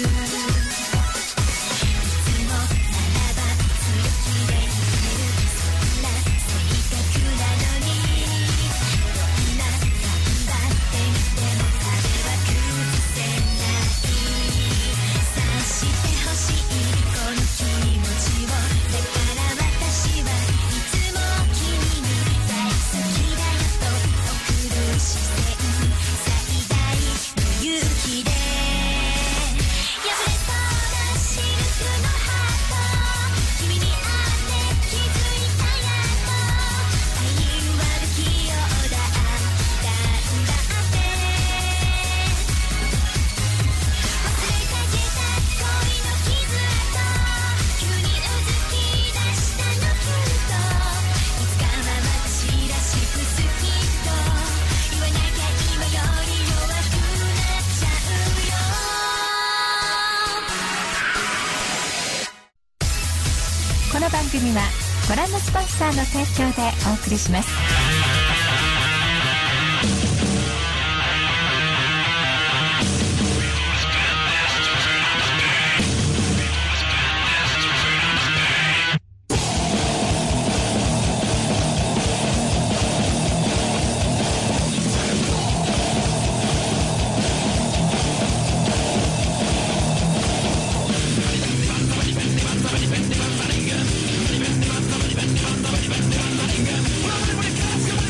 [SPEAKER 9] この番組はご覧のスポンサーの提供でお送りします。
[SPEAKER 8] Everybody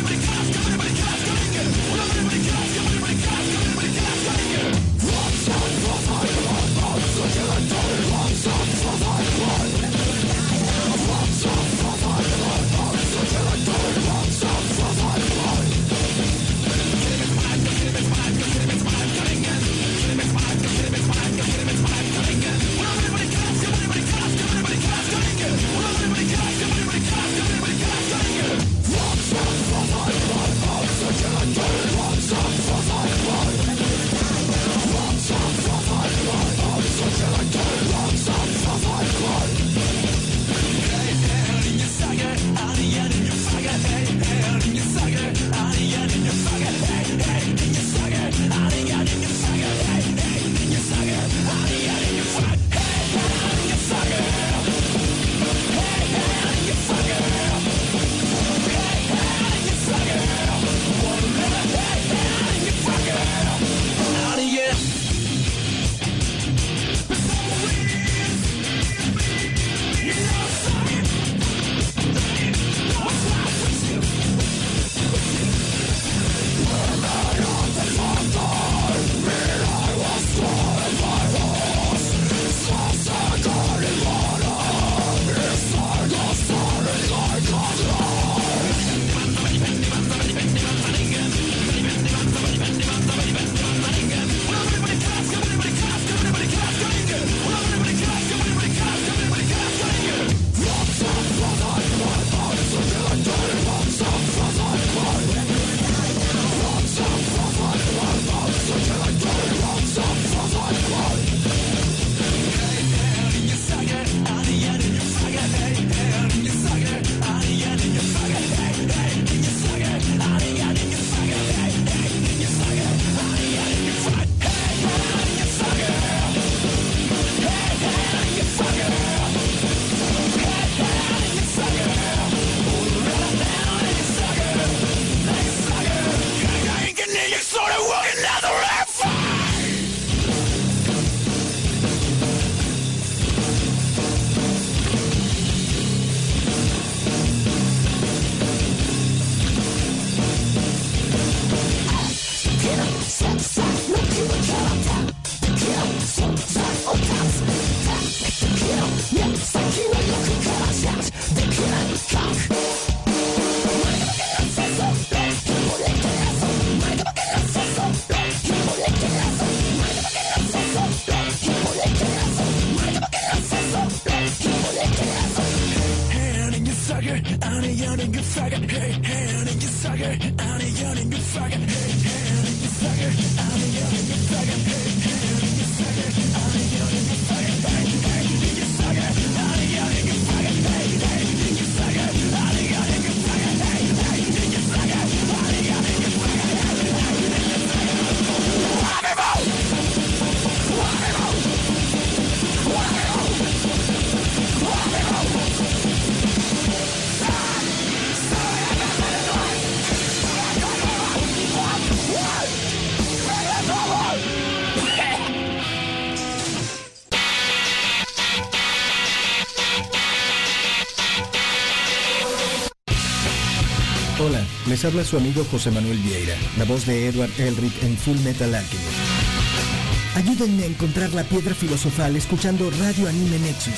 [SPEAKER 7] Hola, les habla su amigo José Manuel Vieira, la voz de Edward Elric en Full Metal Alchemist. Ayúdenme a encontrar la piedra filosofal escuchando Radio Anime Nexus.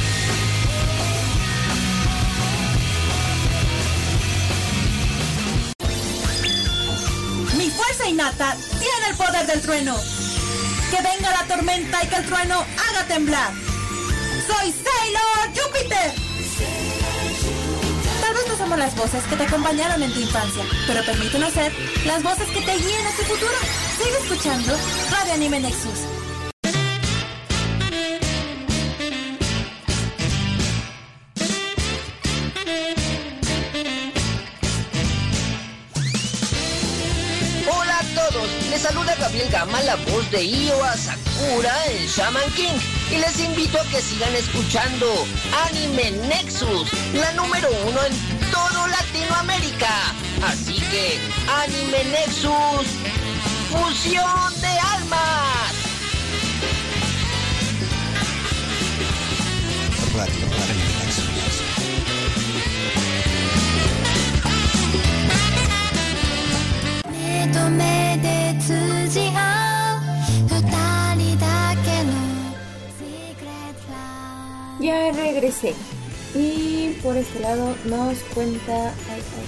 [SPEAKER 10] Mi fuerza innata tiene el poder del trueno. Que venga la tormenta y que el trueno haga temblar. Soy Sailor Júpiter. Tal vez no somos las voces que te acompañaron en tu infancia, pero permítenos ser las voces que te guíen a tu futuro. Sigue escuchando Radio Anime Nexus.
[SPEAKER 11] Hola a todos, les saluda Gabriel Gama, la voz de Io Asakura en Shaman King, y les invito a que sigan escuchando Anime Nexus, la número uno en todo Latinoamérica. Así que, Anime Nexus, fusión de almas.
[SPEAKER 5] Radio Anime Nexus.
[SPEAKER 1] 目と目で通じ合う二人だけの Secret Love.
[SPEAKER 2] Ya regresé. Y por este lado nos cuenta... Ay, ay,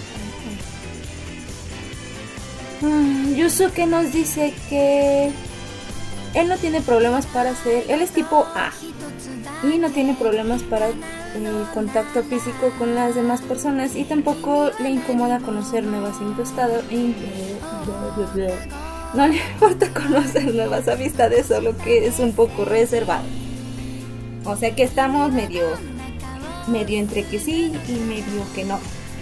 [SPEAKER 2] ay, ay. Ah, Yusuke nos dice que él no tiene problemas para hacer... Él es tipo A. Y no tiene problemas para el contacto físico con las demás personas. Y tampoco le incomoda conocer nuevas amistades. No le importa conocer nuevas amistades, solo que es un poco reservado. O sea que estamos medio... medio entre que sí y medio que no.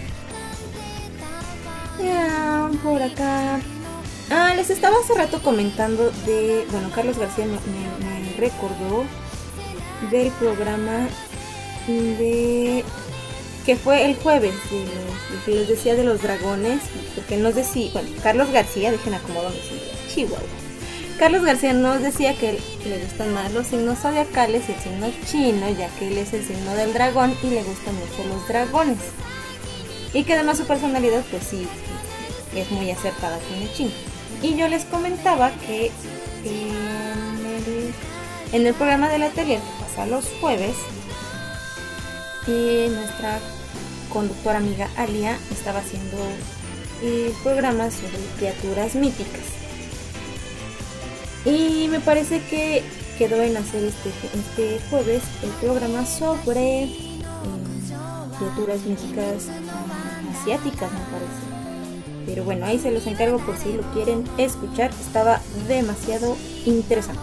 [SPEAKER 2] Ya, por acá. Ah, les estaba hace rato comentando de... Bueno, Carlos García me, me, me recordó del programa de... que fue el jueves, de lo que les decía de los dragones, porque nos decía... Bueno, Carlos García, dejen acomodar mi Chihuahua. Carlos García nos decía que le gustan más los signos zodiacales y el signo chino, ya que él es el signo del dragón y le gustan mucho los dragones. Y que además su personalidad, pues sí, es muy acertada con el chino. Y yo les comentaba que en el, en el programa del atelier que pasa los jueves, eh, nuestra conductora amiga Alia estaba haciendo el programa sobre criaturas míticas. Y me parece que quedó en hacer este, este jueves el programa sobre eh, criaturas míticas eh, asiáticas, me parece. Pero bueno, ahí se los encargo por si lo quieren escuchar. Estaba demasiado interesante.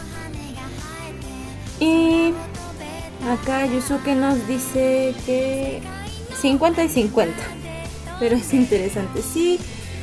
[SPEAKER 2] Y acá Yusuke nos dice que cincuenta y cincuenta. Pero es interesante. Sí.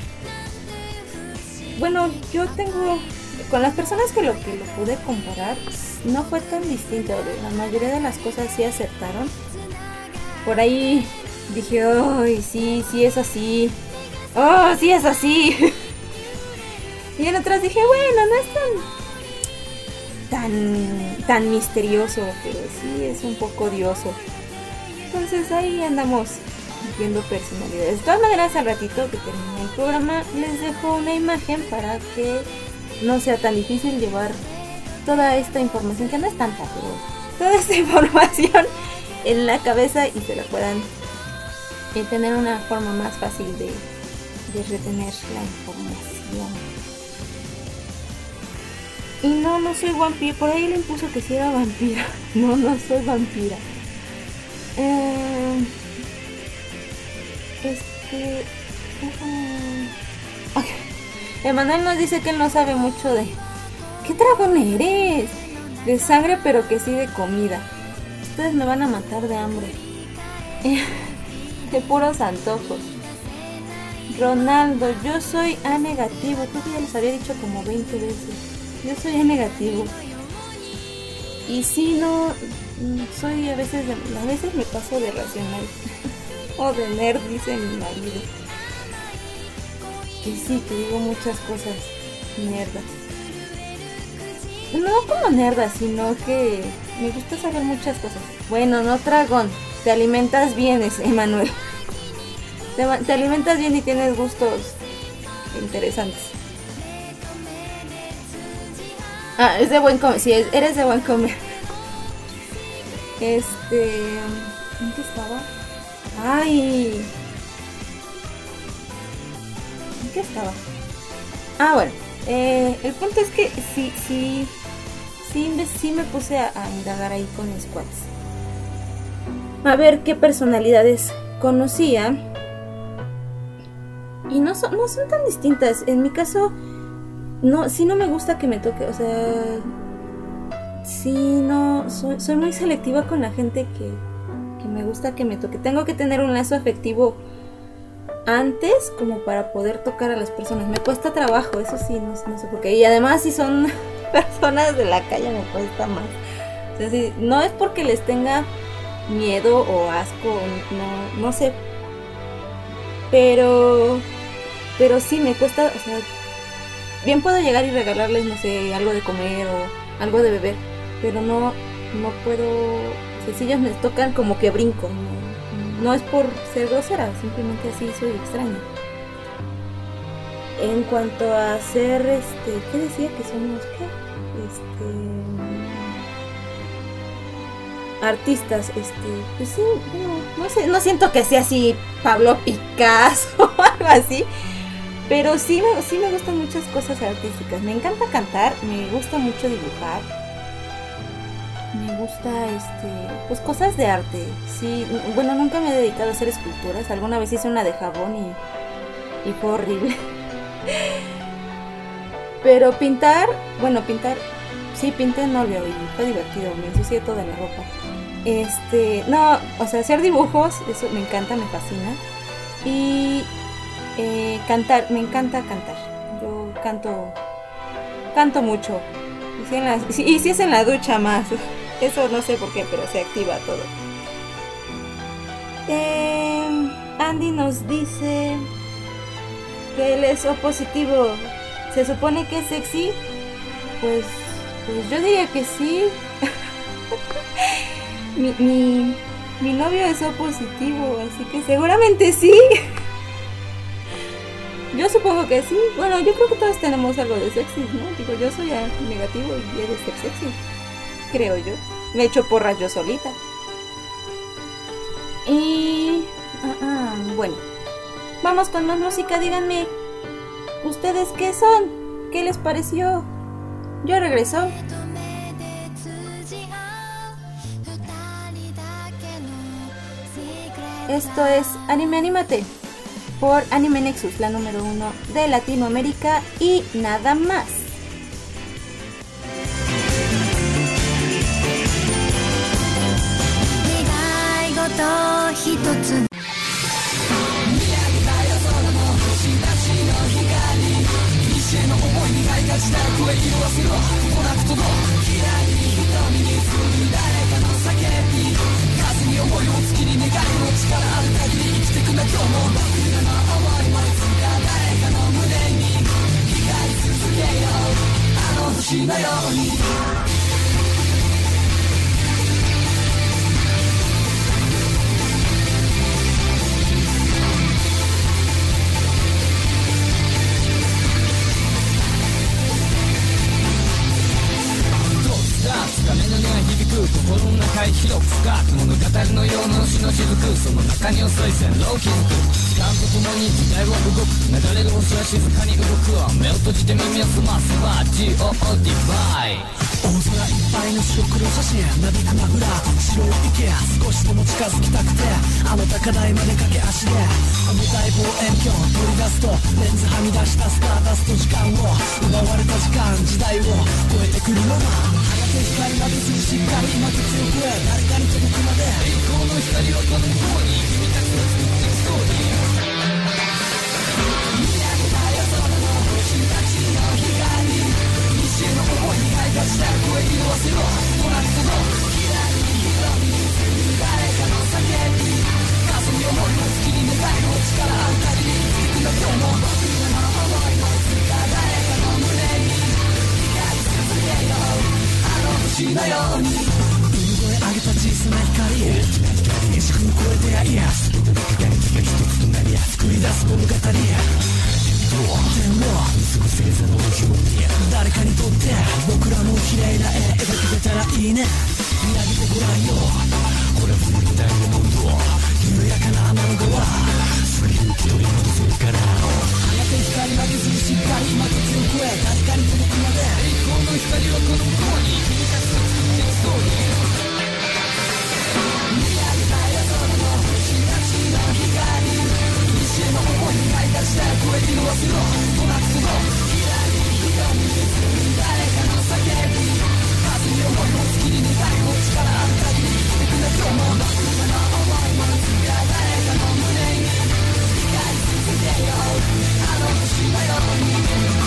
[SPEAKER 2] Bueno, yo tengo... Con las personas que lo que lo pude comparar, no fue tan distinto. La mayoría de las cosas sí aceptaron. Por ahí dije, ay, sí, sí es así. Oh, sí es así. Y en otras dije, bueno, no es tan, tan, tan misterioso, pero sí es un poco odioso. Entonces ahí andamos viendo personalidades. De todas maneras, al ratito que termine el programa, les dejo una imagen para que no sea tan difícil llevar toda esta información, que no es tanta, pero toda esta información en la cabeza y se la puedan eh, tener una forma más fácil de, de retener la información. Y no, no soy vampira. Por ahí le impuso que sí era vampira. No, no soy vampira. Eh, este... Uh, okay. Emanuel nos dice que él no sabe mucho de... ¿Qué dragón eres? De sangre, pero que sí de comida. Ustedes me van a matar de hambre. De puros antojos. Ronaldo, yo soy A negativo. Creo que ya les había dicho como veinte veces. Yo soy A negativo. Y si no, soy a veces, de, a veces me paso de racional. O de nerd, dice mi marido. Que sí, que digo muchas cosas nerdas. No como nerdas, sino que me gusta saber muchas cosas. Bueno, no dragón, te alimentas bien, es Emanuel. Te, te alimentas bien y tienes gustos interesantes. Ah, es de buen comer, sí, eres de buen comer. Este... ¿en qué estaba? Ay... ¿en qué estaba? Ah, bueno. Eh, el punto es que sí, sí... Sí, sí me puse a, a indagar ahí con squads. A ver qué personalidades conocía. Y no son, no son tan distintas. En mi caso... No, sí no me gusta que me toque, o sea, sí no, soy, soy muy selectiva con la gente que, que me gusta que me toque. Tengo que tener un lazo afectivo antes como para poder tocar a las personas. Me cuesta trabajo, eso sí, no, no sé por qué. Y además si son personas de la calle me cuesta más. O sea, sí, no es porque les tenga miedo o asco, no, no sé. Pero, pero sí me cuesta, o sea... Bien puedo llegar y regalarles, no sé, algo de comer o algo de beber, pero no, no puedo, o sea, si ellos me tocan como que brinco, no, no es por ser grosera, simplemente así soy extraña. En cuanto a ser, este, ¿qué decía que somos? ¿Qué? Este... artistas, este, pues sí, no, no sé, no siento que sea así Pablo Picasso o algo así. Pero sí me, sí me gustan muchas cosas artísticas. Me encanta cantar, me gusta mucho dibujar. Me gusta, este, pues cosas de arte. Sí, bueno, nunca me he dedicado a hacer esculturas. Alguna vez hice una de jabón y, y fue horrible. Pero pintar, bueno, pintar, sí, pinté en óleo y fue divertido. Me ensucié toda la ropa. Este, no, o sea, hacer dibujos, eso me encanta, me fascina. Y... Eh, cantar, me encanta cantar. Yo canto canto mucho. Y si, en la, y si es en la ducha más. Eso no sé por qué, pero se activa todo. eh, Andy nos dice que él es O positivo. ¿Se supone que es sexy? Pues, pues yo diría que sí. mi, mi, mi novio es O positivo, así que seguramente sí. Yo supongo que sí. Bueno, yo creo que todos tenemos algo de sexy, ¿no? Digo, yo soy negativo y he de ser sexy. Creo yo. Me echo porras yo solita. Y... Ah, ah, bueno. Vamos con más música. Díganme, ¿ustedes qué son? ¿Qué les pareció? Yo regreso. Esto es Anime Anímate por Anime Nexus, la número uno de Latinoamérica y nada más.
[SPEAKER 8] 画面の音が響く心の中へ広く深く物語のような星の雫、その中に遅い線路を築く。時間とともに時代は動く。流れる星は静かに動く。目を閉じて耳を澄ますば ジーオー ディバイ。大空いっぱいの白黒写真、なびくマフラー白い池、少しでも近づきたくてあの高台まで駆け足で重たい望遠鏡取り出すとレンズはみ出したスターダスト時間を奪われた時間時代を超えてくるのは放て光まですしっかり今強くへ誰かに届くまで栄光の光はこの向こうに君たちの作っていくストーリー。見上げた夜空の星たちの光、西への思いに開花した声に合わせろ。トラックのキラリ色に誰かの叫び、霞思いの月に願いの力ある限り生きてくの今日も僕の思いのつか誰かの胸に光り続けよう、あの星のように。海越え上げた小さな光、大きな光、時空を超えてやいやすべての光が一つとなり作り出す物語。天を見過ごせざるを表に誰かにとって僕らの綺麗な絵描けてたらいいね。見上げてごらんよ、これは無理だよもんと緩やかな天の川、過ぎる気取り戻せるから放て光までずしっかり今と強くへ誰かに届くまで栄光の光はこの向こうに君たちの作っていくストーリー。見上げた夜空の星たちの光、西への思いに開花した声に合わせろ。トラックのキラリ色に誰かの叫び、風に思いも月に願いも力ある限り生きてくれ今日も僕らの思いもつが誰かの胸に光り続けよう、あの星のように。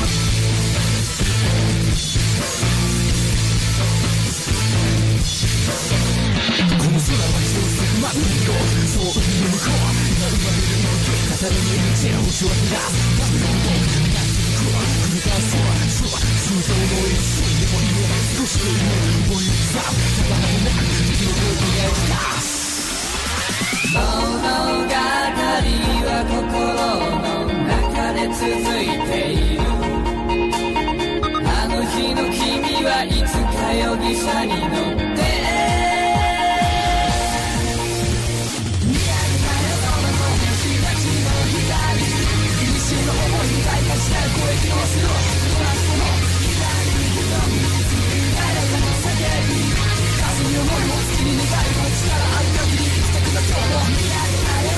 [SPEAKER 8] この空は一つひゃくまんの色、そう海の向こう今生まれるのに語るに道へ星を照らすダブルの動画になっていく繰り返すはそう通常の一瞬でも言えない少しの夢を覚えるさただのな時を輝き出す物語は心の中で続いている。あの日の君はいつか容疑者に乗って思いも月に願いも力ある限り生きてくだ今日も見上げた夜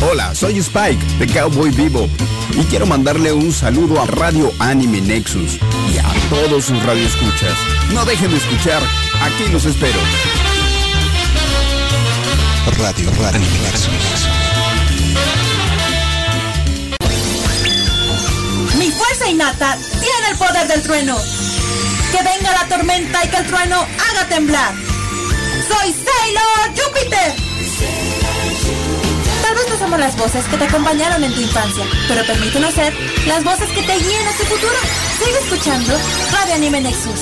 [SPEAKER 4] Hola, soy Spike de Cowboy Bebop y quiero mandarle un saludo a Radio Anime Nexus y a todos sus radioescuchas. No dejen de escuchar, aquí los espero.
[SPEAKER 5] Radio Anime Nexus.
[SPEAKER 10] Mi fuerza innata tiene el poder del trueno. Que venga la tormenta y que el trueno haga temblar. Soy Sailor Júpiter. Tal vez no somos las voces que te acompañaron en tu infancia, pero permítenos ser las voces que te guíen hacia tu futuro. Sigue escuchando Radio Anime Nexus.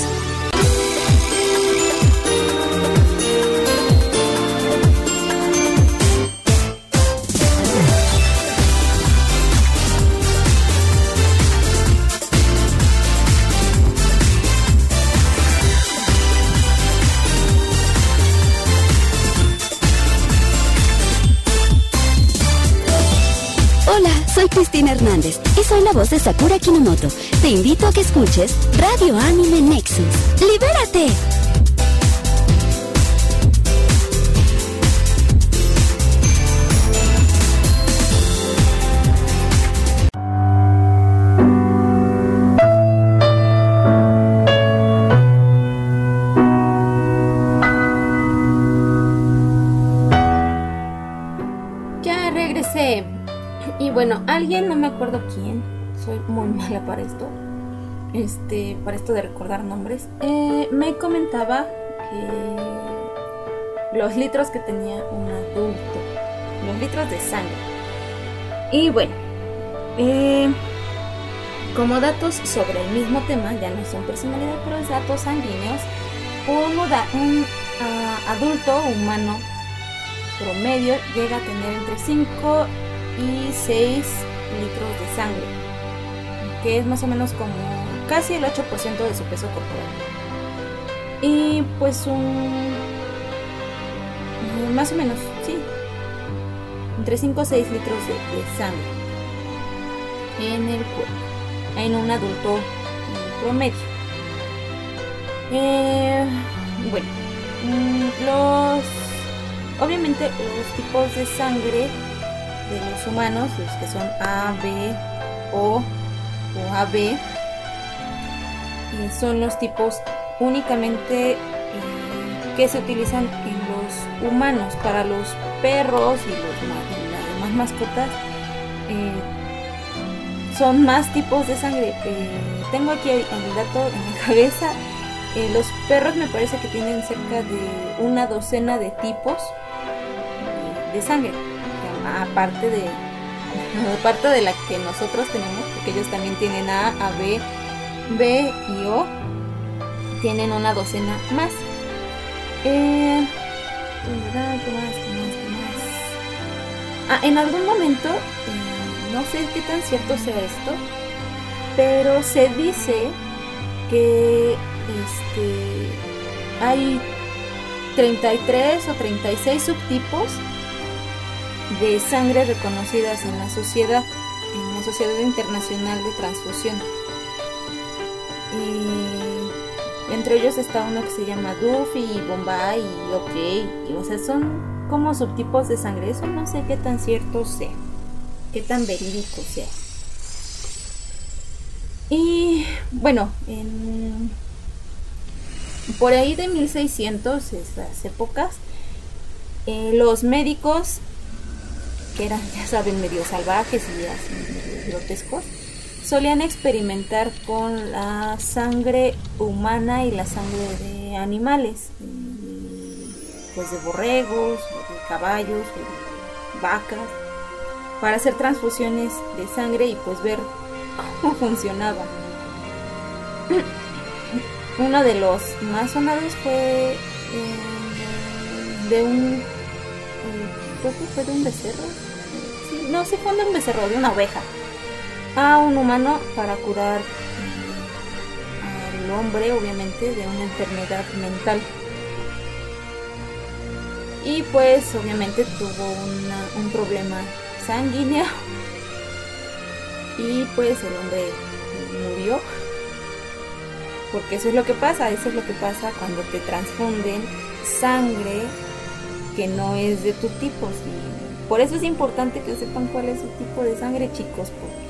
[SPEAKER 12] Hola, soy Cristina Hernández y soy la voz de Sakura Kinomoto. Te invito a que escuches Radio Anime Nexus. ¡Libérate!
[SPEAKER 2] Ya regresé. Y bueno, alguien, no me acuerdo quién, soy muy mala para esto, este, para esto de recordar nombres, eh, me comentaba que los litros que tenía un adulto, los litros de sangre. Y bueno, eh, como datos sobre el mismo tema, ya no son personalidad, pero es datos sanguíneos, un, un uh, adulto humano promedio llega a tener entre cinco y seis litros de sangre, que es más o menos como casi el ocho por ciento de su peso corporal. Y pues un más o menos, sí, entre cinco o seis litros de, de sangre en el cuerpo, en un adulto promedio. Eh, bueno, los obviamente los tipos de sangre de los humanos, los que son A, B, O o A B, eh, son los tipos únicamente eh, que se utilizan en los humanos. Para los perros y los, las demás mascotas eh, son más tipos de sangre. Eh, tengo aquí el dato en la cabeza. Eh, los perros me parece que tienen cerca de una docena de tipos de, de sangre, aparte de aparte de la que nosotros tenemos, porque ellos también tienen A, A, B, B y O, tienen una docena más. Eh, ¿qué más? ¿Qué más? ¿Qué más? Ah, en algún momento, eh, no sé qué tan cierto sea esto, pero se dice que este hay treinta y tres o treinta y seis subtipos de sangre reconocidas en la sociedad, en la Sociedad Internacional de Transfusión. Y entre ellos está uno que se llama Duffy y Bombay y OK, y, o sea, son como subtipos de sangre. Eso no sé qué tan cierto sea, qué tan verídico sea. Y bueno, en, por ahí de mil seiscientos, esas épocas, eh, los médicos, que eran, ya saben, medio salvajes y así medio grotescos, solían experimentar con la sangre humana y la sangre de animales, pues de borregos, de caballos, de vacas, para hacer transfusiones de sangre y pues ver cómo funcionaba. Uno de los más sonados fue eh, de un eh, creo que fue de un becerro, sí, no, sí fue de un becerro, de una oveja, a un humano para curar eh, al hombre, obviamente, de una enfermedad mental. Y pues obviamente tuvo una, un problema sanguíneo y pues el hombre murió, porque eso es lo que pasa, eso es lo que pasa cuando te transfunden sangre que no es de tu tipo. Si Por eso es importante que sepan cuál es su tipo de sangre, chicos, porque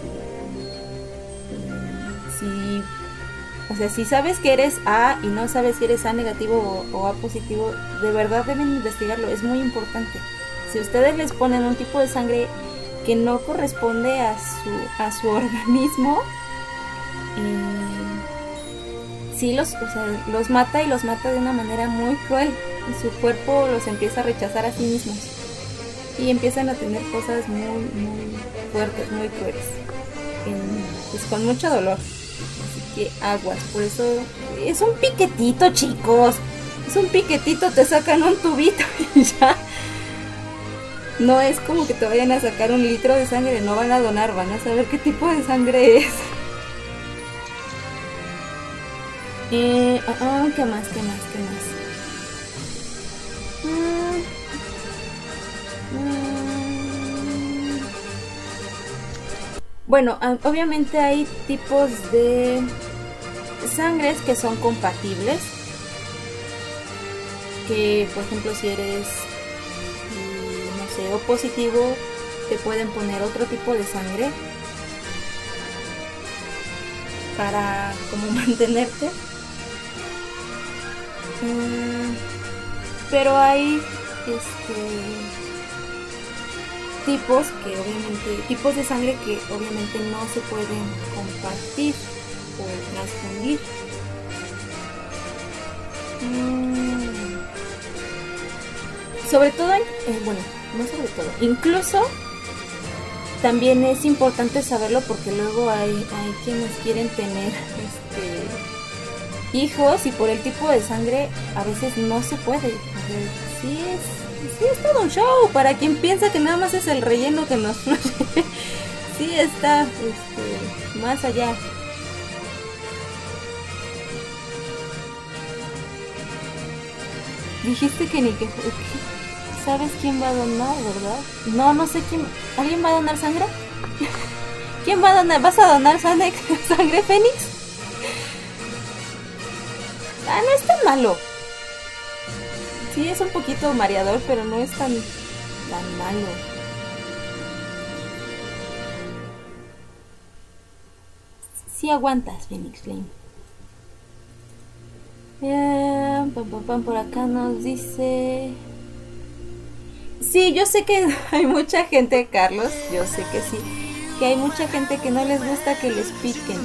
[SPEAKER 2] si, o sea, si sabes que eres A y no sabes si eres A negativo o, o A positivo, de verdad deben investigarlo, es muy importante. Si ustedes les ponen un tipo de sangre que no corresponde a su, a su organismo, eh, sí los, o sea, los mata y los mata de una manera muy cruel, y su cuerpo los empieza a rechazar a sí mismos y empiezan a tener cosas muy, muy fuertes, muy crueles, en, pues con mucho dolor. Así que aguas, por eso es un piquetito, chicos, es un piquetito, te sacan un tubito y ya. No es como que te vayan a sacar un litro de sangre, no van a donar, van a saber qué tipo de sangre es. Eh, uh, uh, ¿Qué más? ¿Qué más? ¿Qué más? Mm, mm. Bueno, uh, obviamente hay tipos de sangres que son compatibles. Que, por ejemplo, si eres O positivo, te pueden poner otro tipo de sangre para como mantenerte, mm, pero hay este tipos que obviamente tipos de sangre que obviamente no se pueden compartir o transfundir. mm, sobre todo en, eh, bueno no sobre todo, incluso también es importante saberlo porque luego hay, hay quienes quieren tener este, hijos y por el tipo de sangre a veces no se puede. O sea, sí, es, sí es todo un show para quien piensa que nada más es el relleno que nos sí está este, más allá. Dijiste que ni que... ¿Sabes quién va a donar, verdad? No, no sé quién. ¿Alguien va a donar sangre? ¿Quién va a donar? ¿Vas a donar sangre, sangre Fénix? Ah, no es tan malo. Sí, es un poquito mareador, pero no es tan, tan malo. Sí aguantas, Fénix Flame. Eh, pam, pam, pam, por acá nos dice... Sí, yo sé que hay mucha gente, Carlos, yo sé que sí, que hay mucha gente que no les gusta que les piquen.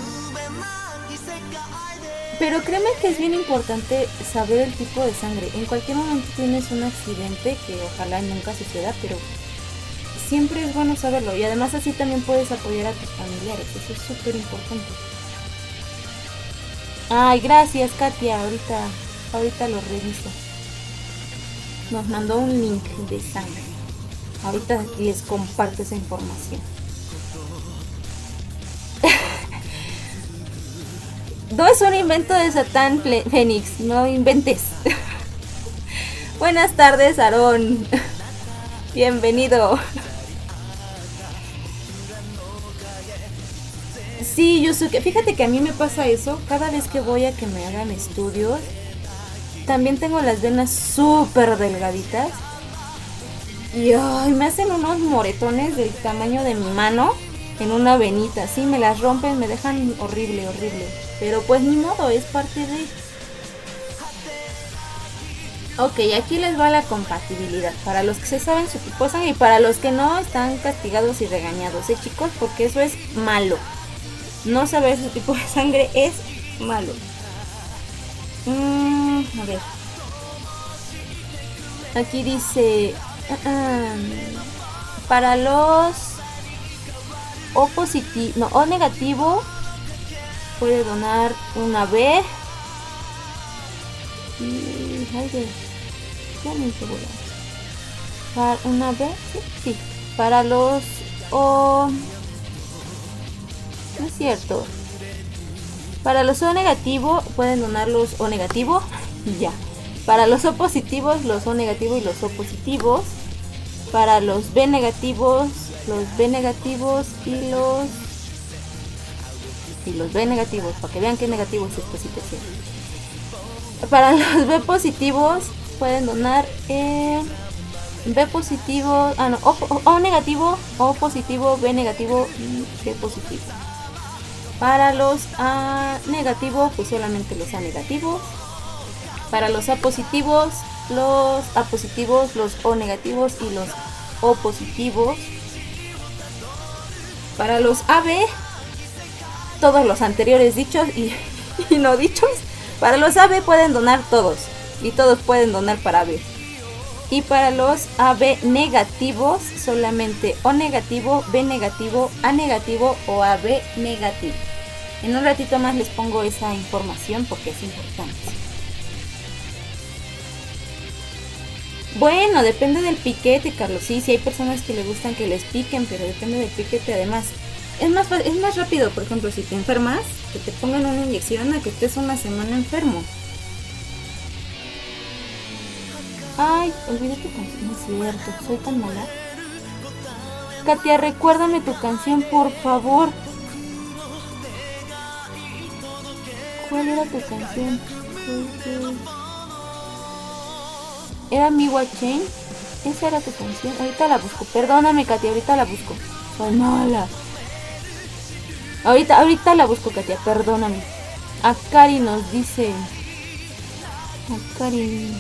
[SPEAKER 2] Pero créeme que es bien importante saber el tipo de sangre. En cualquier momento tienes un accidente, que ojalá nunca suceda, pero siempre es bueno saberlo. Y además así también puedes apoyar a tus familiares, eso es súper importante. Ay, gracias, Katia, ahorita, ahorita lo reviso. Nos mandó un link de sangre. Ahorita les comparto esa información. No es un invento de Satán, Fénix. No inventes. Buenas tardes, Aarón. Bienvenido. Sí, Yusuke. Fíjate que a mí me pasa eso. Cada vez que voy a que me hagan estudios, también tengo las venas súper delgaditas. Y ay, me hacen unos moretones del tamaño de mi mano en una venita. Sí, me las rompen, me dejan horrible, horrible. Pero pues ni modo, es parte de... Ok, aquí les va la compatibilidad. Para los que se saben su tipo de sangre y para los que no, están castigados y regañados, ¿eh, chicos? Porque eso es malo. No saber su tipo de sangre es malo. Mm, a ver. Aquí dice... Uh, um, para los O positivo, no, O negativo, puede donar una B. Y... ay, de... ya me hice volar. Para una B, sí, sí. Para los O... no es cierto. Para los O negativo pueden donar los O negativo y ya. Para los O positivos, los O negativo y los O positivos. Para los B negativos, los B negativos y los y los B negativos, para que vean qué negativo es esta situación. Para los B positivos pueden donar eh, B positivo, ah no, O, o, o negativo, O positivo, B negativo y G positivo. Para los A negativos, pues solamente los A negativos. Para los A positivos, los A positivos, los O negativos y los O positivos. Para los A B, todos los anteriores dichos y, y no dichos. Para los A B pueden donar todos y todos pueden donar para B. Y para los A B negativos, solamente O negativo, B negativo, A negativo o A B negativo. En un ratito más les pongo esa información porque es importante. Bueno, depende del piquete, Carlos. Sí, sí hay personas que le gustan que les piquen, pero depende del piquete. Además, es más, es más rápido, por ejemplo, si te enfermas, que te pongan una inyección a que estés una semana enfermo. Ay, olvidé tu canción, no es cierto, soy tan mala. Katia, recuérdame tu canción, por favor. ¿Cuál era tu canción? ¿Era Mi Chain? Esa era tu canción. Ahorita la busco. Perdóname, Katia, ahorita la busco. Soy mala. Ahorita, ahorita la busco, Katia, perdóname. Akari nos dice. Akari.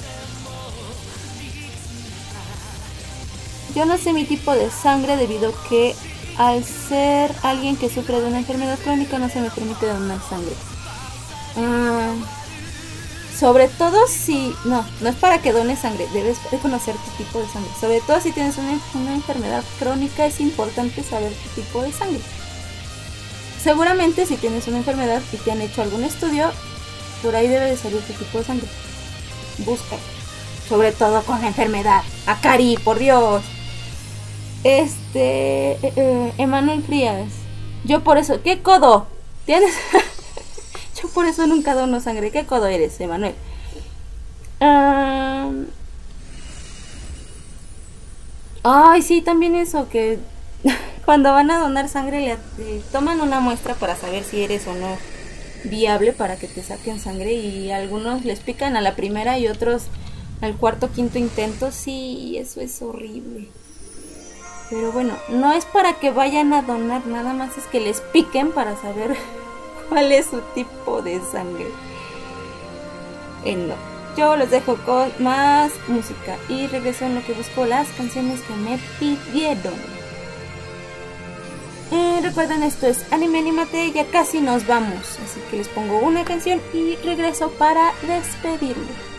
[SPEAKER 2] Yo no sé mi tipo de sangre debido a que al ser alguien que sufre de una enfermedad crónica no se me permite donar sangre. Uh, sobre todo si... No, no es para que dones sangre, debes de conocer tu tipo de sangre. Sobre todo si tienes una, una enfermedad crónica es importante saber tu tipo de sangre. Seguramente si tienes una enfermedad y te han hecho algún estudio, por ahí debe de salir tu tipo de sangre. Busca. Sobre todo con la enfermedad. Akari, por Dios. Este... Eh, eh, Emanuel Frías. Yo por eso... ¿Qué codo? ¿Tienes...? Yo por eso nunca dono sangre. ¿Qué codo eres, Emanuel? Um... Ay, sí, también eso, que cuando van a donar sangre le, le toman una muestra para saber si eres o no viable para que te saquen sangre, y algunos les pican a la primera y otros al cuarto quinto intento. Sí, eso es horrible. Pero bueno, no es para que vayan a donar, nada más es que les piquen para saber cuál es su tipo de sangre. Eh, no. Yo los dejo con más música y regreso en lo que busco las canciones que me pidieron. Eh, recuerden, esto es Anime Animate, ya casi nos vamos, así que les pongo una canción y regreso para despedirme.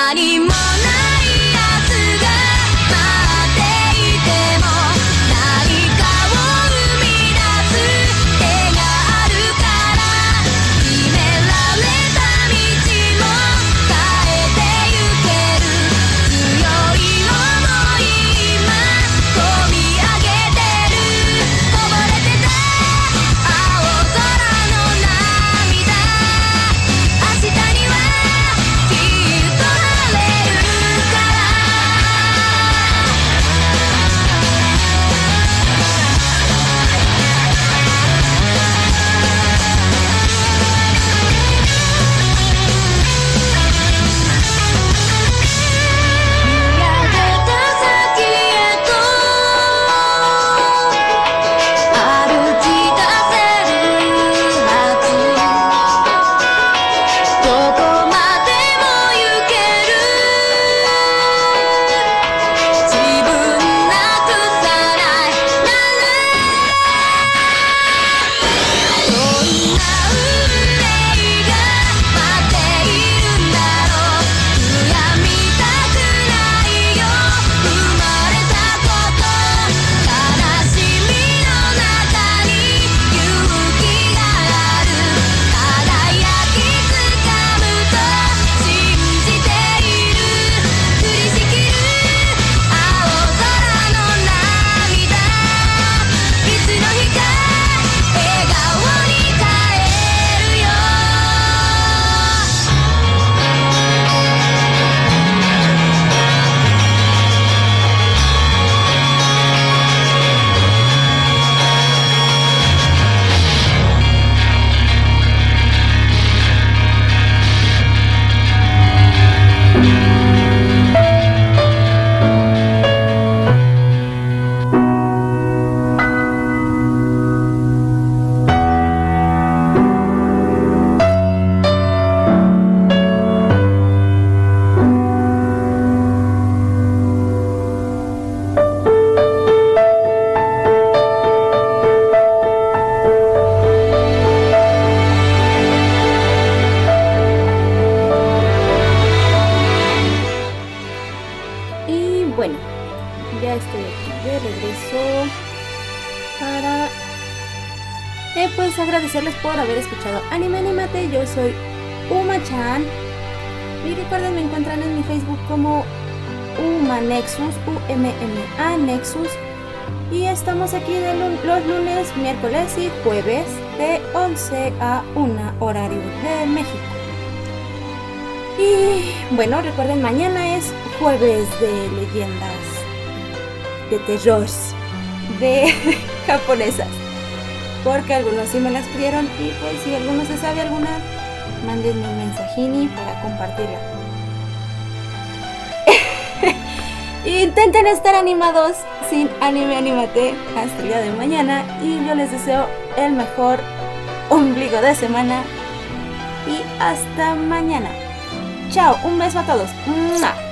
[SPEAKER 1] 何もないやつが待っていても何かを生み出す手があるから決められた道も変えてゆける強い想い今込み上げてるこぼれてた青空の涙明日にはきっと晴れるから見上げた先へと歩き出せるはずどこまでも行ける自分なくさないならどんな運命が待っているんだろう悔やみたくないよ生まれたこと悲しみの中に勇気がある輝きつかむと信じている降りしきる青空の涙いつの日か笑顔に変えるよY bueno, ya estoy aquí de regreso para eh, pues agradecerles por haber escuchado Anime Animate. Yo soy Uma-chan y recuerden, me encuentran en mi Facebook como Uma Nexus, U M M A Nexus, y estamos aquí de lu- los lunes, miércoles y jueves de once a una horario de México. Y bueno, recuerden, mañana es jueves de leyendas de terror de japonesas, porque algunos sí me las pidieron y pues si alguno se sabe alguna, mándenme un mensajini para compartirla. Intenten estar animados sin Anime Animate hasta el día de mañana y yo les deseo el mejor ombligo de semana y hasta mañana. Chao, un beso a todos. ¡Mua!